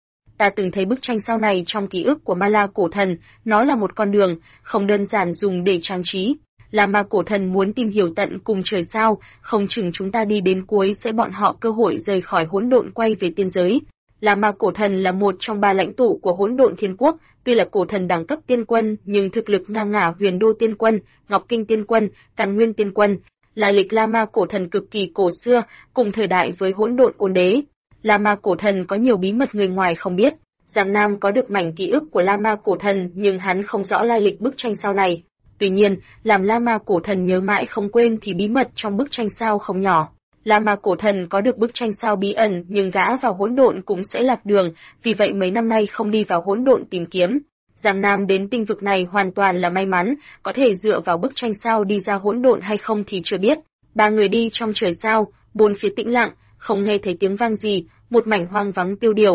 Ta từng thấy bức tranh sao này trong ký ức của Ma La cổ thần, nó là một con đường, không đơn giản dùng để trang trí. Là Ma cổ thần muốn tìm hiểu tận cùng trời sao, không chừng chúng ta đi đến cuối sẽ bọn họ cơ hội rời khỏi hỗn độn quay về tiên giới. Là Ma cổ thần là một trong 3 lãnh tụ của hỗn độn thiên quốc, tuy là cổ thần đẳng cấp tiên quân, nhưng thực lực ngang ngả Huyền Đô tiên quân, Ngọc Kinh tiên quân, Càn Nguyên tiên quân. Lai lịch La Ma cổ thần cực kỳ cổ xưa, cùng thời đại với hỗn độn ôn đế. La Ma cổ thần có nhiều bí mật người ngoài không biết. Giang Nam có được mảnh ký ức của La Ma cổ thần, nhưng hắn không rõ lai lịch bức tranh sao này. Tuy nhiên, làm La Ma cổ thần nhớ mãi không quên thì bí mật trong bức tranh sao không nhỏ. La Ma cổ thần có được bức tranh sao bí ẩn, nhưng gã vào hỗn độn cũng sẽ lạc đường, vì vậy mấy năm nay không đi vào hỗn độn tìm kiếm. Giang Nam đến tinh vực này hoàn toàn là may mắn, có thể dựa vào bức tranh sao đi ra hỗn độn hay không thì chưa biết. 3 người đi trong trời sao, bốn phía tĩnh lặng, không nghe thấy tiếng vang gì, một mảnh hoang vắng tiêu điều.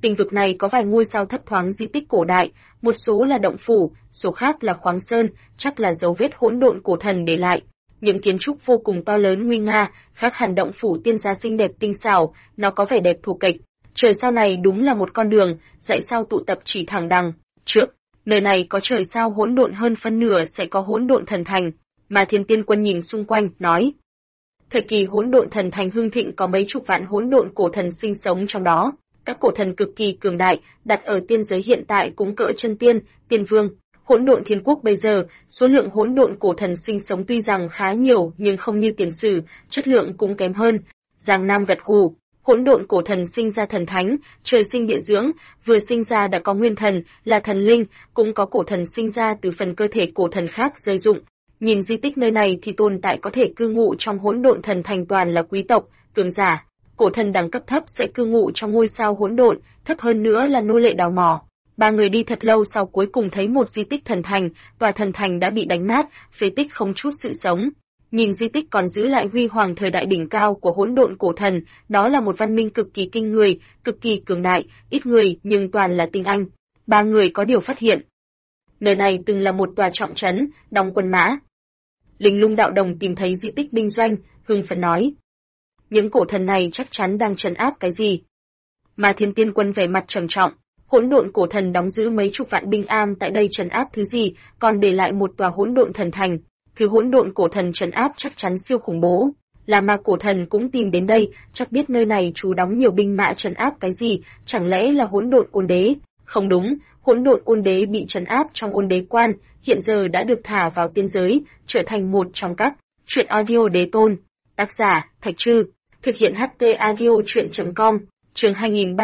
Tinh vực này có vài ngôi sao thấp thoáng di tích cổ đại, một số là động phủ, số khác là khoáng sơn, chắc là dấu vết hỗn độn cổ thần để lại. Những kiến trúc vô cùng to lớn nguy nga, khác hẳn động phủ tiên gia xinh đẹp tinh xảo, nó có vẻ đẹp thù kịch. Trời sao này đúng là một con đường, dãy sao tụ tập chỉ thẳng đằng trước. Nơi này có trời sao hỗn độn hơn phân nửa sẽ có hỗn độn thần thành. Mà Thiên Tiên Quân nhìn xung quanh, nói: thời kỳ hỗn độn thần thành hưng thịnh có mấy chục vạn hỗn độn cổ thần sinh sống trong đó. Các cổ thần cực kỳ cường đại, đặt ở tiên giới hiện tại cũng cỡ chân tiên, tiên vương. Hỗn độn thiên quốc bây giờ, số lượng hỗn độn cổ thần sinh sống tuy rằng khá nhiều nhưng không như tiền sử, chất lượng cũng kém hơn. Giang Nam gật gù. Hỗn độn cổ thần sinh ra thần thánh, trời sinh địa dưỡng, vừa sinh ra đã có nguyên thần, là thần linh, cũng có cổ thần sinh ra từ phần cơ thể cổ thần khác rơi dụng. Nhìn di tích nơi này thì tồn tại có thể cư ngụ trong hỗn độn thần thành toàn là quý tộc, cường giả. Cổ thần đẳng cấp thấp sẽ cư ngụ trong ngôi sao hỗn độn, thấp hơn nữa là nô lệ đào mỏ. Ba người đi thật lâu sau cuối cùng thấy một di tích thần thành, tòa thần thành đã bị đánh nát, phế tích không chút sự sống. Nhìn di tích còn giữ lại huy hoàng thời đại đỉnh cao của hỗn độn cổ thần, đó là một văn minh cực kỳ kinh người, cực kỳ cường đại, ít người nhưng toàn là tinh anh. Ba người có điều phát hiện. Nơi này từng là một tòa trọng trấn, đóng quân mã. Linh Lung đạo đồng tìm thấy di tích binh doanh, hưng phấn nói: những cổ thần này chắc chắn đang trấn áp cái gì. Mà Thiên Tiên Quân vẻ mặt trầm trọng, hỗn độn cổ thần đóng giữ mấy chục vạn binh am tại đây trấn áp thứ gì, còn để lại một tòa hỗn độn thần thành. Thứ hỗn độn cổ thần trấn áp chắc chắn siêu khủng bố. Là ma cổ thần cũng tìm đến đây, chắc biết nơi này trú đóng nhiều binh mã trấn áp cái gì, chẳng lẽ là hỗn độn ôn đế? Không đúng, hỗn độn ôn đế bị trấn áp trong ôn đế quan, hiện giờ đã được thả vào tiên giới, trở thành một trong các truyện audio đế tôn. Tác giả: Thạch Trư. Thực hiện HT audio truyện.com. Chương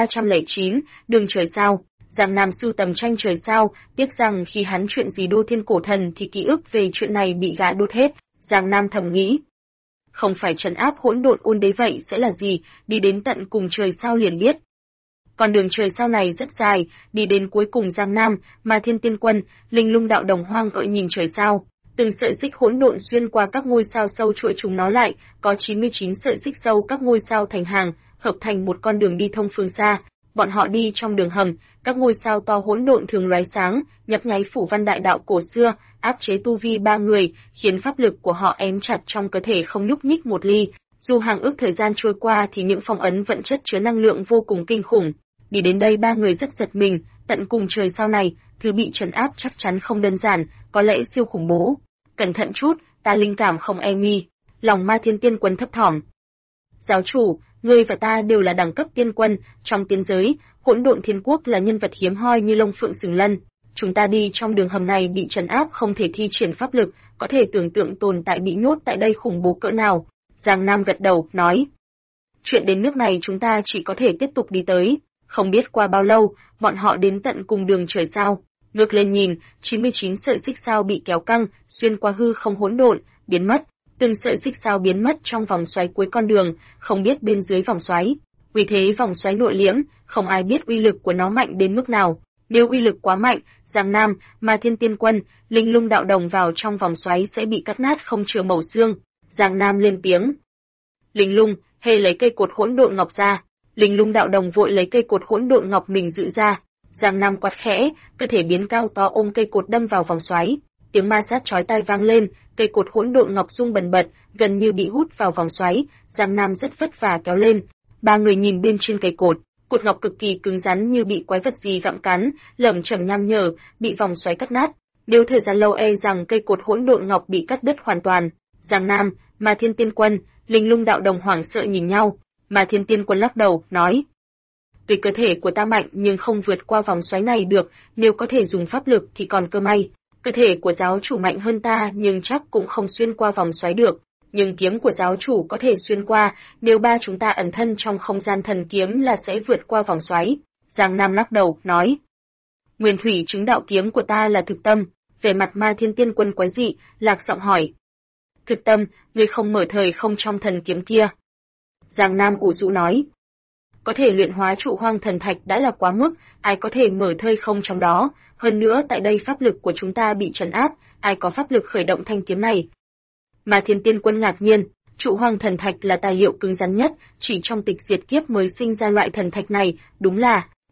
2309, đường trời sao. Giang Nam sưu tầm tranh trời sao, tiếc rằng khi hắn chuyện gì đô thiên cổ thần thì ký ức về chuyện này bị gã đốt hết. Giang Nam thầm nghĩ, không phải trấn áp hỗn độn ôn đế vậy sẽ là gì, đi đến tận cùng trời sao liền biết. Con đường trời sao này rất dài, đi đến cuối cùng Giang Nam, mà Thiên Tiên Quân, Linh Lung đạo đồng hoang ợi nhìn trời sao. Từng sợi xích hỗn độn xuyên qua các ngôi sao sâu chuỗi chúng nó lại, có 99 sợi xích sâu các ngôi sao thành hàng, hợp thành một con đường đi thông phương xa. Bọn họ đi trong đường hầm, các ngôi sao to hỗn độn thường lóe sáng, nhấp nháy phủ văn đại đạo cổ xưa, áp chế tu vi ba người, khiến pháp lực của họ ém chặt trong cơ thể không nhúc nhích một ly. Dù hàng ước thời gian trôi qua thì những phong ấn vẫn chất chứa năng lượng vô cùng kinh khủng. Đi đến đây ba người rất giật mình, tận cùng trời sao này, thứ bị trấn áp chắc chắn không đơn giản, có lẽ siêu khủng bố. Cẩn thận chút, ta linh cảm không e nguy. Lòng ma Thiên Tiên Quân thấp thỏm. Giáo chủ, ngươi và ta đều là đẳng cấp tiên quân, trong tiên giới, hỗn độn thiên quốc là nhân vật hiếm hoi như lông phượng sừng lân. Chúng ta đi trong đường hầm này bị trấn áp không thể thi triển pháp lực, có thể tưởng tượng tồn tại bị nhốt tại đây khủng bố cỡ nào. Giang Nam gật đầu, nói. Chuyện đến nước này chúng ta chỉ có thể tiếp tục đi tới. Không biết qua bao lâu, bọn họ đến tận cùng đường trời sao. Ngước lên nhìn, 99 sợi xích sao bị kéo căng, xuyên qua hư không hỗn độn, biến mất. Từng sợi xích sao biến mất trong vòng xoáy cuối con đường, không biết bên dưới vòng xoáy. Vì thế vòng xoáy nội liễm, không ai biết uy lực của nó mạnh đến mức nào. Nếu uy lực quá mạnh, Giang Nam, mà Thiên Tiên Quân, Linh Lung đạo đồng vào trong vòng xoáy sẽ bị cắt nát không chừa mẩu xương. Giang Nam lên tiếng. Linh Lung, hề lấy cây cột hỗn độn ngọc ra. Linh Lung đạo đồng vội lấy cây cột hỗn độn ngọc mình dự ra. Giang Nam quát khẽ, cơ thể biến cao to ôm cây cột đâm vào vòng xoáy. Tiếng ma sát chói tai vang lên, cây cột hỗn độn ngọc rung bần bật, gần như bị hút vào vòng xoáy. Giang Nam rất vất vả kéo lên. Ba người nhìn bên trên cây cột, cột ngọc cực kỳ cứng rắn như bị quái vật gì gặm cắn, lởm chởm nham nhở, bị vòng xoáy cắt nát. Nếu thời gian lâu e rằng cây cột hỗn độn ngọc bị cắt đứt hoàn toàn. Giang Nam, mà Thiên Tiên Quân, Linh Lung đạo đồng hoảng sợ nhìn nhau. Mà Thiên Tiên Quân lắc đầu, nói. Tuy cơ thể của ta mạnh nhưng không vượt qua vòng xoáy này được, nếu có thể dùng pháp lực thì còn cơ may. Cơ thể của giáo chủ mạnh hơn ta nhưng chắc cũng không xuyên qua vòng xoáy được. Nhưng kiếm của giáo chủ có thể xuyên qua, nếu ba chúng ta ẩn thân trong không gian thần kiếm là sẽ vượt qua vòng xoáy. Giang Nam lắc đầu, nói. Nguyên thủy chứng đạo kiếm của ta là thực tâm. Về mặt ma Thiên Tiên Quân quái dị, lạc giọng hỏi. Thực tâm, ngươi không mở thời không trong thần kiếm kia. Giang Nam ủ rũ nói. Có thể luyện hóa trụ hoang thần thạch đã là quá mức, ai có thể mở thời không trong đó, hơn nữa tại đây pháp lực của chúng ta bị trấn áp, ai có pháp lực khởi động thanh kiếm này. Mà Thiên Tiên Quân ngạc nhiên, trụ hoang thần thạch là tài liệu cứng rắn nhất, chỉ trong tịch diệt kiếp mới sinh ra loại thần thạch này, đúng là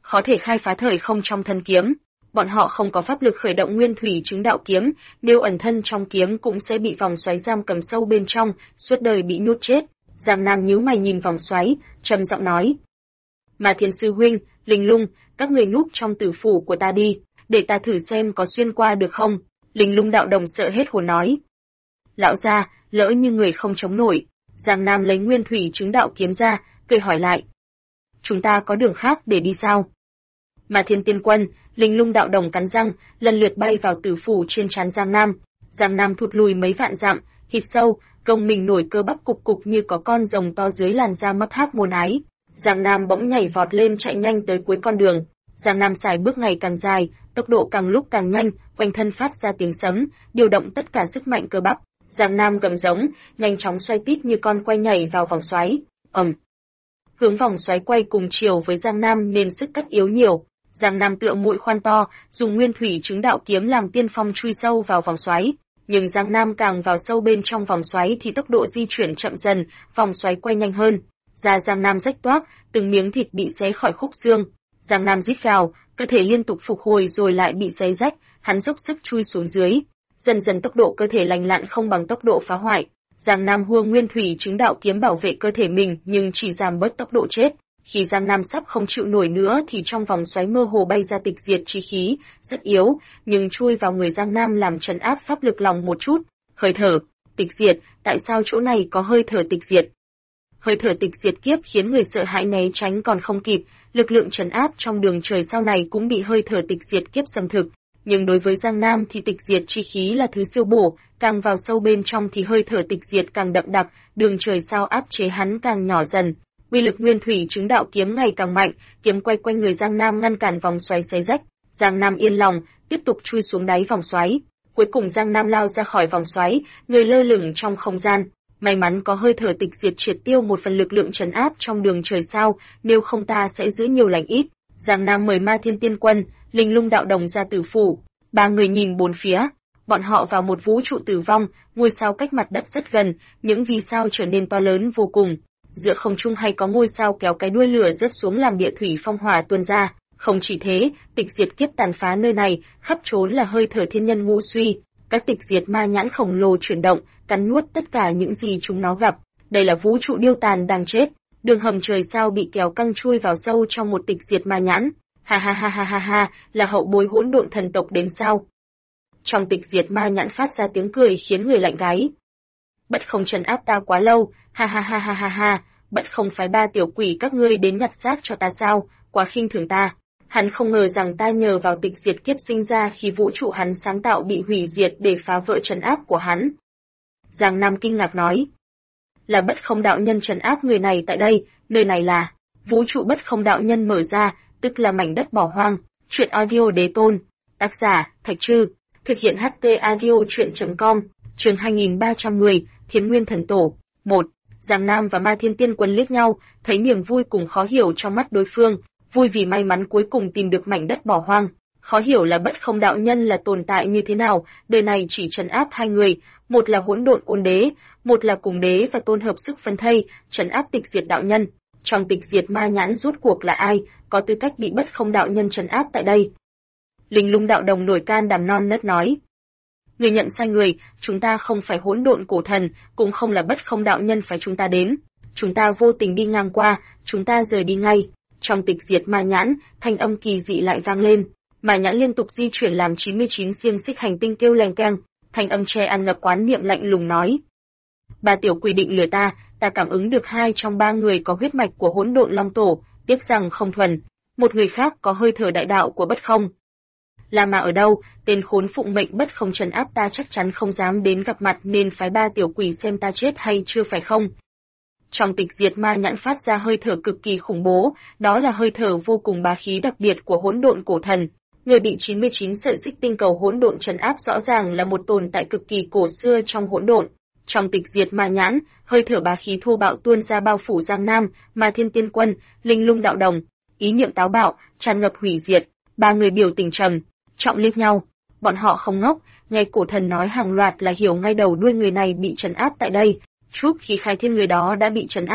khó thể khai phá thời không trong thân kiếm. Bọn họ không có pháp lực khởi động nguyên thủy chứng đạo kiếm, nếu ẩn thân trong kiếm cũng sẽ bị vòng xoáy giam cầm sâu bên trong, suốt đời bị nhốt chết. Giang Nam nhíu mày nhìn vòng xoáy, trầm giọng nói: "Mà Thiên sư huynh, Linh Lung, các người núp trong tử phủ của ta đi, để ta thử xem có xuyên qua được không." Linh Lung đạo đồng sợ hết hồn nói: "Lão gia, lỡ như người không chống nổi." Giang Nam lấy nguyên thủy chứng đạo kiếm ra, cười hỏi lại: "Chúng ta có đường khác để đi sao?" Mà Thiên Tiên Quân, Linh Lung đạo đồng cắn răng, lần lượt bay vào tử phủ trên trán Giang Nam. Giang Nam thụt lùi mấy vạn dặm, hít sâu, gông mình nổi cơ bắp cục cục như có con rồng to dưới làn da mấp háp môn ái. Giang Nam bỗng nhảy vọt lên chạy nhanh tới cuối con đường. Giang Nam xài bước ngày càng dài, tốc độ càng lúc càng nhanh, quanh thân phát ra tiếng sấm, điều động tất cả sức mạnh cơ bắp. Giang Nam gầm giống, nhanh chóng xoay tít như con quay nhảy vào vòng xoáy. Hướng vòng xoáy quay cùng chiều với Giang Nam nên sức cắt yếu nhiều. Giang Nam tựa mũi khoan to, dùng nguyên thủy chứng đạo kiếm làm tiên phong chui sâu vào vòng xoáy. Nhưng Giang Nam càng vào sâu bên trong vòng xoáy thì tốc độ di chuyển chậm dần, vòng xoáy quay nhanh hơn. Da Giang Nam rách toác, từng miếng thịt bị xé khỏi khúc xương. Giang Nam rít gào, cơ thể liên tục phục hồi rồi lại bị xé rách, hắn dốc sức chui xuống dưới. Dần dần tốc độ cơ thể lành lặn không bằng tốc độ phá hoại. Giang Nam hua nguyên thủy chứng đạo kiếm bảo vệ cơ thể mình nhưng chỉ giảm bớt tốc độ chết. Khi Giang Nam sắp không chịu nổi nữa thì trong vòng xoáy mơ hồ bay ra tịch diệt chi khí, rất yếu, nhưng chui vào người Giang Nam làm trấn áp pháp lực lòng một chút. Hơi thở, tịch diệt, tại sao chỗ này có hơi thở tịch diệt? Hơi thở tịch diệt kiếp khiến người sợ hãi né tránh còn không kịp, lực lượng trấn áp trong đường trời sau này cũng bị hơi thở tịch diệt kiếp xâm thực. Nhưng đối với Giang Nam thì tịch diệt chi khí là thứ siêu bổ, càng vào sâu bên trong thì hơi thở tịch diệt càng đậm đặc, đường trời sao áp chế hắn càng nhỏ dần. Uy lực nguyên thủy chứng đạo kiếm ngày càng mạnh, kiếm quay quanh người Giang Nam ngăn cản vòng xoáy xé rách. Giang Nam yên lòng, tiếp tục chui xuống đáy vòng xoáy. Cuối cùng Giang Nam lao ra khỏi vòng xoáy, người lơ lửng trong không gian. May mắn có hơi thở tịch diệt triệt tiêu một phần lực lượng trấn áp trong đường trời sao, nếu không ta sẽ giữ nhiều lành ít. Giang Nam mời Ma Thiên Tiên Quân, Linh Lung đạo đồng ra tử phủ. Ba người nhìn bốn phía, bọn họ vào một vũ trụ tử vong, ngôi sao cách mặt đất rất gần, những vì sao trở nên to lớn vô cùng. Giữa không trung hay có ngôi sao kéo cái đuôi lửa rớt xuống làm địa thủy phong hỏa tuôn ra. Không chỉ thế, tịch diệt kiếp tàn phá nơi này, khắp trốn là hơi thở thiên nhân ngũ suy. Các tịch diệt ma nhãn khổng lồ chuyển động, cắn nuốt tất cả những gì chúng nó gặp. Đây là vũ trụ điêu tàn đang chết. Đường hầm trời sao bị kéo căng chui vào sâu trong một tịch diệt ma nhãn. Ha ha ha ha ha ha, là hậu bối hỗn độn thần tộc đến sao? Trong tịch diệt ma nhãn phát ra tiếng cười khiến người lạnh gáy. Bất không trấn áp ta quá lâu, ha ha ha ha ha ha, bất không phái ba tiểu quỷ các ngươi đến nhặt xác cho ta sao, quá khinh thường ta. Hắn không ngờ rằng ta nhờ vào tịch diệt kiếp sinh ra khi vũ trụ hắn sáng tạo bị hủy diệt để phá vỡ trấn áp của hắn. Giang Nam kinh ngạc nói. Là bất không đạo nhân trấn áp người này tại đây, nơi này là vũ trụ bất không đạo nhân mở ra, tức là mảnh đất bỏ hoang. Truyện audio đế tôn. Tác giả, Thạch Trư. Thực hiện HT audio truyện.com. Chương 2310, Thiến Nguyên Thần Tổ. 1. Giang Nam và Ma Thiên Tiên Quân liếc nhau, thấy niềm vui cùng khó hiểu trong mắt đối phương, vui vì may mắn cuối cùng tìm được mảnh đất bỏ hoang, khó hiểu là bất không đạo nhân là tồn tại như thế nào, đời này chỉ trấn áp hai người, một là hỗn độn ôn đế, một là cùng đế và tôn hợp sức phân thây, trấn áp tịch diệt đạo nhân. Trong tịch diệt ma nhãn rốt cuộc là ai, có tư cách bị bất không đạo nhân trấn áp tại đây? Linh Lung đạo đồng nổi can đảm non nớt nói. Người nhận sai người, chúng ta không phải hỗn độn cổ thần, cũng không là bất không đạo nhân phải chúng ta đến. Chúng ta vô tình đi ngang qua, chúng ta rời đi ngay. Trong tịch diệt ma nhãn, thanh âm kỳ dị lại vang lên. Ma nhãn liên tục di chuyển làm 99 xiềng xích hành tinh kêu leng keng. Thanh âm che ăn ngập quán niệm lạnh lùng nói. Ba tiểu quỷ định lừa ta, ta cảm ứng được 2 trong 3 người có huyết mạch của hỗn độn long tổ, tiếc rằng không thuần. Một người khác có hơi thở đại đạo của bất không. Là mà ở đâu, tên khốn phụng mệnh bất không trấn áp ta chắc chắn không dám đến gặp mặt nên phái ba tiểu quỷ xem ta chết hay chưa phải không? Trong tịch diệt ma nhãn phát ra hơi thở cực kỳ khủng bố, đó là hơi thở vô cùng bá khí đặc biệt của hỗn độn cổ thần. Người bị 99 sợi xích tinh cầu hỗn độn trấn áp rõ ràng là một tồn tại cực kỳ cổ xưa trong hỗn độn. Trong tịch diệt ma nhãn, hơi thở bá khí thô bạo tuôn ra bao phủ Giang Nam, Ma Thiên Tiên Quân, Linh Lung đạo đồng, ý niệm táo bạo, tràn ngập hủy diệt. Ba người biểu tình trầm trọng liếc nhau, bọn họ không ngốc, nghe cổ thần nói hàng loạt là hiểu ngay đầu đuôi người này bị trấn áp tại đây. Trước khi khai thiên người đó đã bị trấn áp,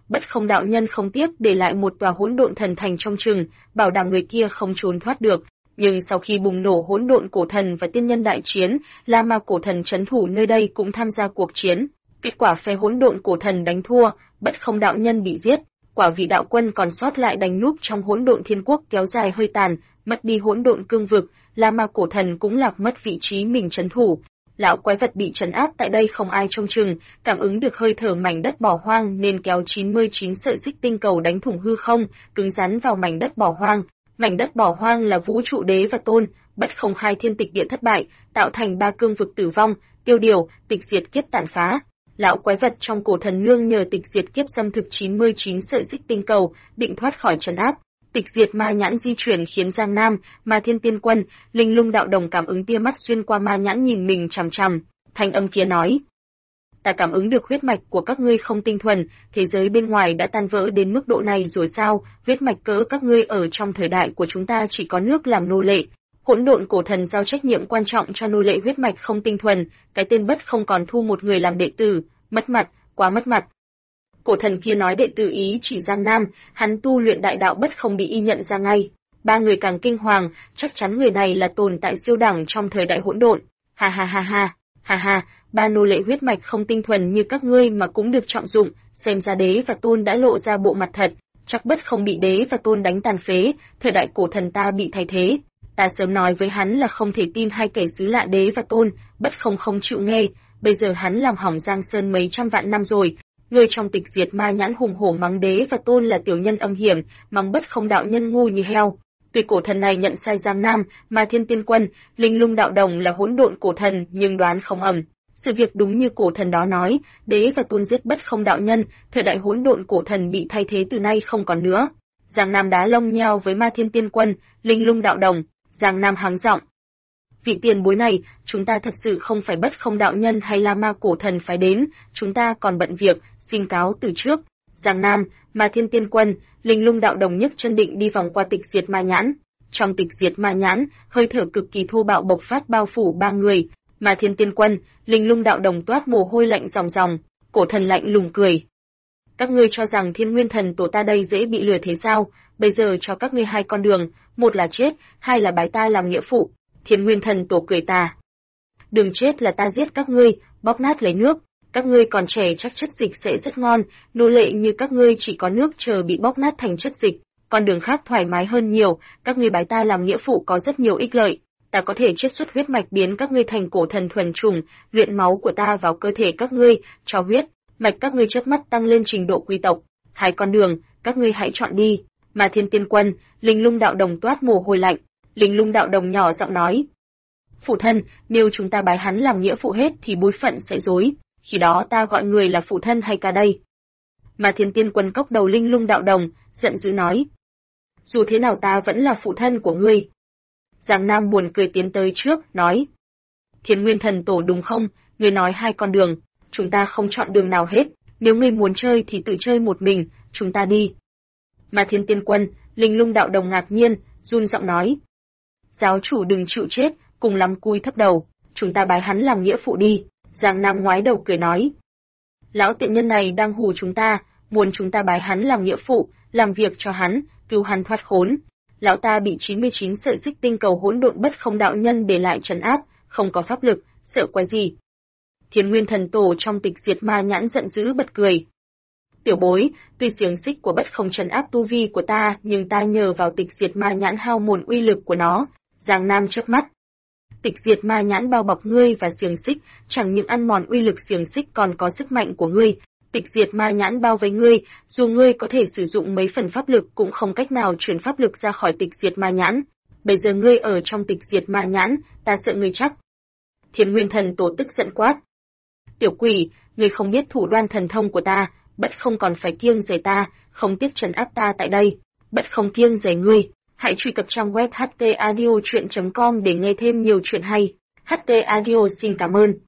Bất Không đạo nhân không tiếc để lại một tòa hỗn độn thần thành trong chừng, bảo đảm người kia không trốn thoát được. Nhưng sau khi bùng nổ hỗn độn cổ thần và tiên nhân đại chiến, La Ma cổ thần trấn thủ nơi đây cũng tham gia cuộc chiến. Kết quả phe hỗn độn cổ thần đánh thua, Bất Không đạo nhân bị giết. Quả vị đạo quân còn sót lại đánh núp trong hỗn độn thiên quốc kéo dài hơi tàn, mất đi hỗn độn cương vực, La Ma cổ thần cũng lạc mất vị trí mình trấn thủ. Lão quái vật bị trấn áp tại đây không ai trông chừng, cảm ứng được hơi thở mảnh đất bỏ hoang nên kéo 99 sợi xích tinh cầu đánh thủng hư không, cứng rắn vào mảnh đất bỏ hoang. Mảnh đất bỏ hoang là vũ trụ đế và tôn, Bất Không khai thiên tịch địa thất bại, tạo thành 3 cương vực tử vong, tiêu điều, tịch diệt kiếp tàn phá. Lão quái vật trong cổ thần nương nhờ tịch diệt kiếp xâm thực 99 sợi xích tinh cầu, định thoát khỏi trấn áp. Tịch diệt ma nhãn di chuyển khiến Giang Nam, Ma Thiên Tiên Quân, Linh Lung đạo đồng cảm ứng tia mắt xuyên qua ma nhãn nhìn mình chằm chằm. Thanh âm kia nói: "Ta cảm ứng được huyết mạch của các ngươi không tinh thuần, thế giới bên ngoài đã tan vỡ đến mức độ này rồi sao? Huyết mạch cỡ các ngươi ở trong thời đại của chúng ta chỉ có nước làm nô lệ." Hỗn độn cổ thần giao trách nhiệm quan trọng cho nô lệ huyết mạch không tinh thuần, cái tên Bất Không còn thu một người làm đệ tử, mất mặt, quá mất mặt. Cổ thần kia nói đệ tử ý chỉ Giang Nam, hắn tu luyện đại đạo Bất Không bị y nhận ra ngay. 3 người càng kinh hoàng, chắc chắn người này là tồn tại siêu đẳng trong thời đại hỗn độn. Ha ha ha ha, ha ha, 3 nô lệ huyết mạch không tinh thuần như các ngươi mà cũng được trọng dụng, xem ra đế và tôn đã lộ ra bộ mặt thật, chắc Bất Không bị đế và tôn đánh tàn phế, thời đại cổ thần ta bị thay thế. Ta sớm nói với hắn là không thể tin hai kẻ xứ lạ đế và tôn, Bất Không không chịu nghe, bây giờ hắn làm hỏng Giang Sơn mấy trăm vạn năm rồi. Người trong tịch diệt ma nhãn hùng hổ mắng đế và tôn là tiểu nhân âm hiểm, mắng Bất Không đạo nhân ngu như heo. Tuy cổ thần này nhận sai Giang Nam, Ma Thiên Tiên Quân, Linh Lung đạo đồng là hỗn độn cổ thần, nhưng đoán không ầm. Sự việc đúng như cổ thần đó nói, đế và tôn giết Bất Không đạo nhân, thời đại hỗn độn cổ thần bị thay thế từ nay không còn nữa. Giang Nam đá lông nheo với Ma Thiên Tiên Quân, Linh Lung đạo đồng. Giang Nam hắng giọng: "Vị tiền bối này, chúng ta thật sự không phải Bất Không đạo nhân hay La Ma cổ thần phái đến, chúng ta còn bận việc, xin cáo từ trước." Giang Nam, Ma Thiên Tiên Quân, Linh Lung đạo đồng nhấc chân định đi vòng qua tịch diệt ma nhãn. Trong tịch diệt ma nhãn, hơi thở cực kỳ thô bạo bộc phát bao phủ 3 người. Ma Thiên Tiên Quân, Linh Lung đạo đồng toát mồ hôi lạnh ròng ròng. Cổ thần lạnh lùng cười: "Các ngươi cho rằng Thiên Nguyên Thần tổ ta đây dễ bị lừa thế sao? Bây giờ cho các ngươi 2 con đường, một là chết, 2 là bái ta làm nghĩa phụ." Thiên Nguyên Thần tổ cười tà: "Đường chết là ta giết các ngươi, bóp nát lấy nước. Các ngươi còn trẻ chắc chất dịch sẽ rất ngon, nô lệ như các ngươi chỉ có nước chờ bị bóp nát thành chất dịch. Con đường khác thoải mái hơn nhiều, các ngươi bái ta làm nghĩa phụ có rất nhiều ích lợi. Ta có thể chiết xuất huyết mạch biến các ngươi thành cổ thần thuần chủng, luyện máu của ta vào cơ thể các ngươi, cho huyết mạch các ngươi chớp mắt tăng lên trình độ quý tộc. 2 con đường, các ngươi hãy chọn đi." Mà Thiên Tiên Quân, Linh Lung đạo đồng toát mồ hôi lạnh. Linh Lung đạo đồng nhỏ giọng nói: "Phụ thân, nếu chúng ta bái hắn làm nghĩa phụ hết thì bối phận sẽ rối, khi đó ta gọi người là phụ thân hay ca đây?" Mà Thiên Tiên Quân cốc đầu Linh Lung đạo đồng, giận dữ nói: "Dù thế nào ta vẫn là phụ thân của ngươi." Giang Nam buồn cười tiến tới trước, nói: "Thiên Nguyên Thần tổ đúng không? Ngươi nói 2 con đường, chúng ta không chọn đường nào hết, nếu ngươi muốn chơi thì tự chơi một mình, chúng ta đi." Mà Thiên Tiên Quân, Linh Lung đạo đồng ngạc nhiên, run giọng nói: "Giáo chủ đừng chịu chết, cùng lắm cúi thấp đầu, chúng ta bái hắn làm nghĩa phụ đi." Giang Nam ngoái đầu cười nói: "Lão tiện nhân này đang hù chúng ta, muốn chúng ta bái hắn làm nghĩa phụ, làm việc cho hắn, cứu hắn thoát khốn. Lão ta bị 99 sợi xích tinh cầu hỗn độn Bất Không đạo nhân để lại trấn áp, không có pháp lực, sợ quái gì?" Thiên Nguyên Thần tổ trong tịch diệt ma nhãn giận dữ bật cười: "Tiểu bối, tuy xiềng xích của Bất Không trấn áp tu vi của ta, nhưng ta nhờ vào tịch diệt ma nhãn hao mòn uy lực của nó." Giang Nam chớp mắt: "Tịch diệt ma nhãn bao bọc ngươi và xiềng xích, chẳng những ăn mòn uy lực xiềng xích còn có sức mạnh của ngươi. Tịch diệt ma nhãn bao vây ngươi, dù ngươi có thể sử dụng mấy phần pháp lực cũng không cách nào chuyển pháp lực ra khỏi tịch diệt ma nhãn. Bây giờ ngươi ở trong tịch diệt ma nhãn, ta sợ ngươi chắc." Thiên Nguyên Thần tổ tức giận quát: "Tiểu quỷ, ngươi không biết thủ đoạn thần thông của ta, Bất Không còn phải kiêng dè ta, không tiếc trấn áp ta tại đây. Bất Không kiêng dè ngươi." Hãy truy cập trang web htaudio.com để nghe thêm nhiều chuyện hay. HT Audio xin cảm ơn.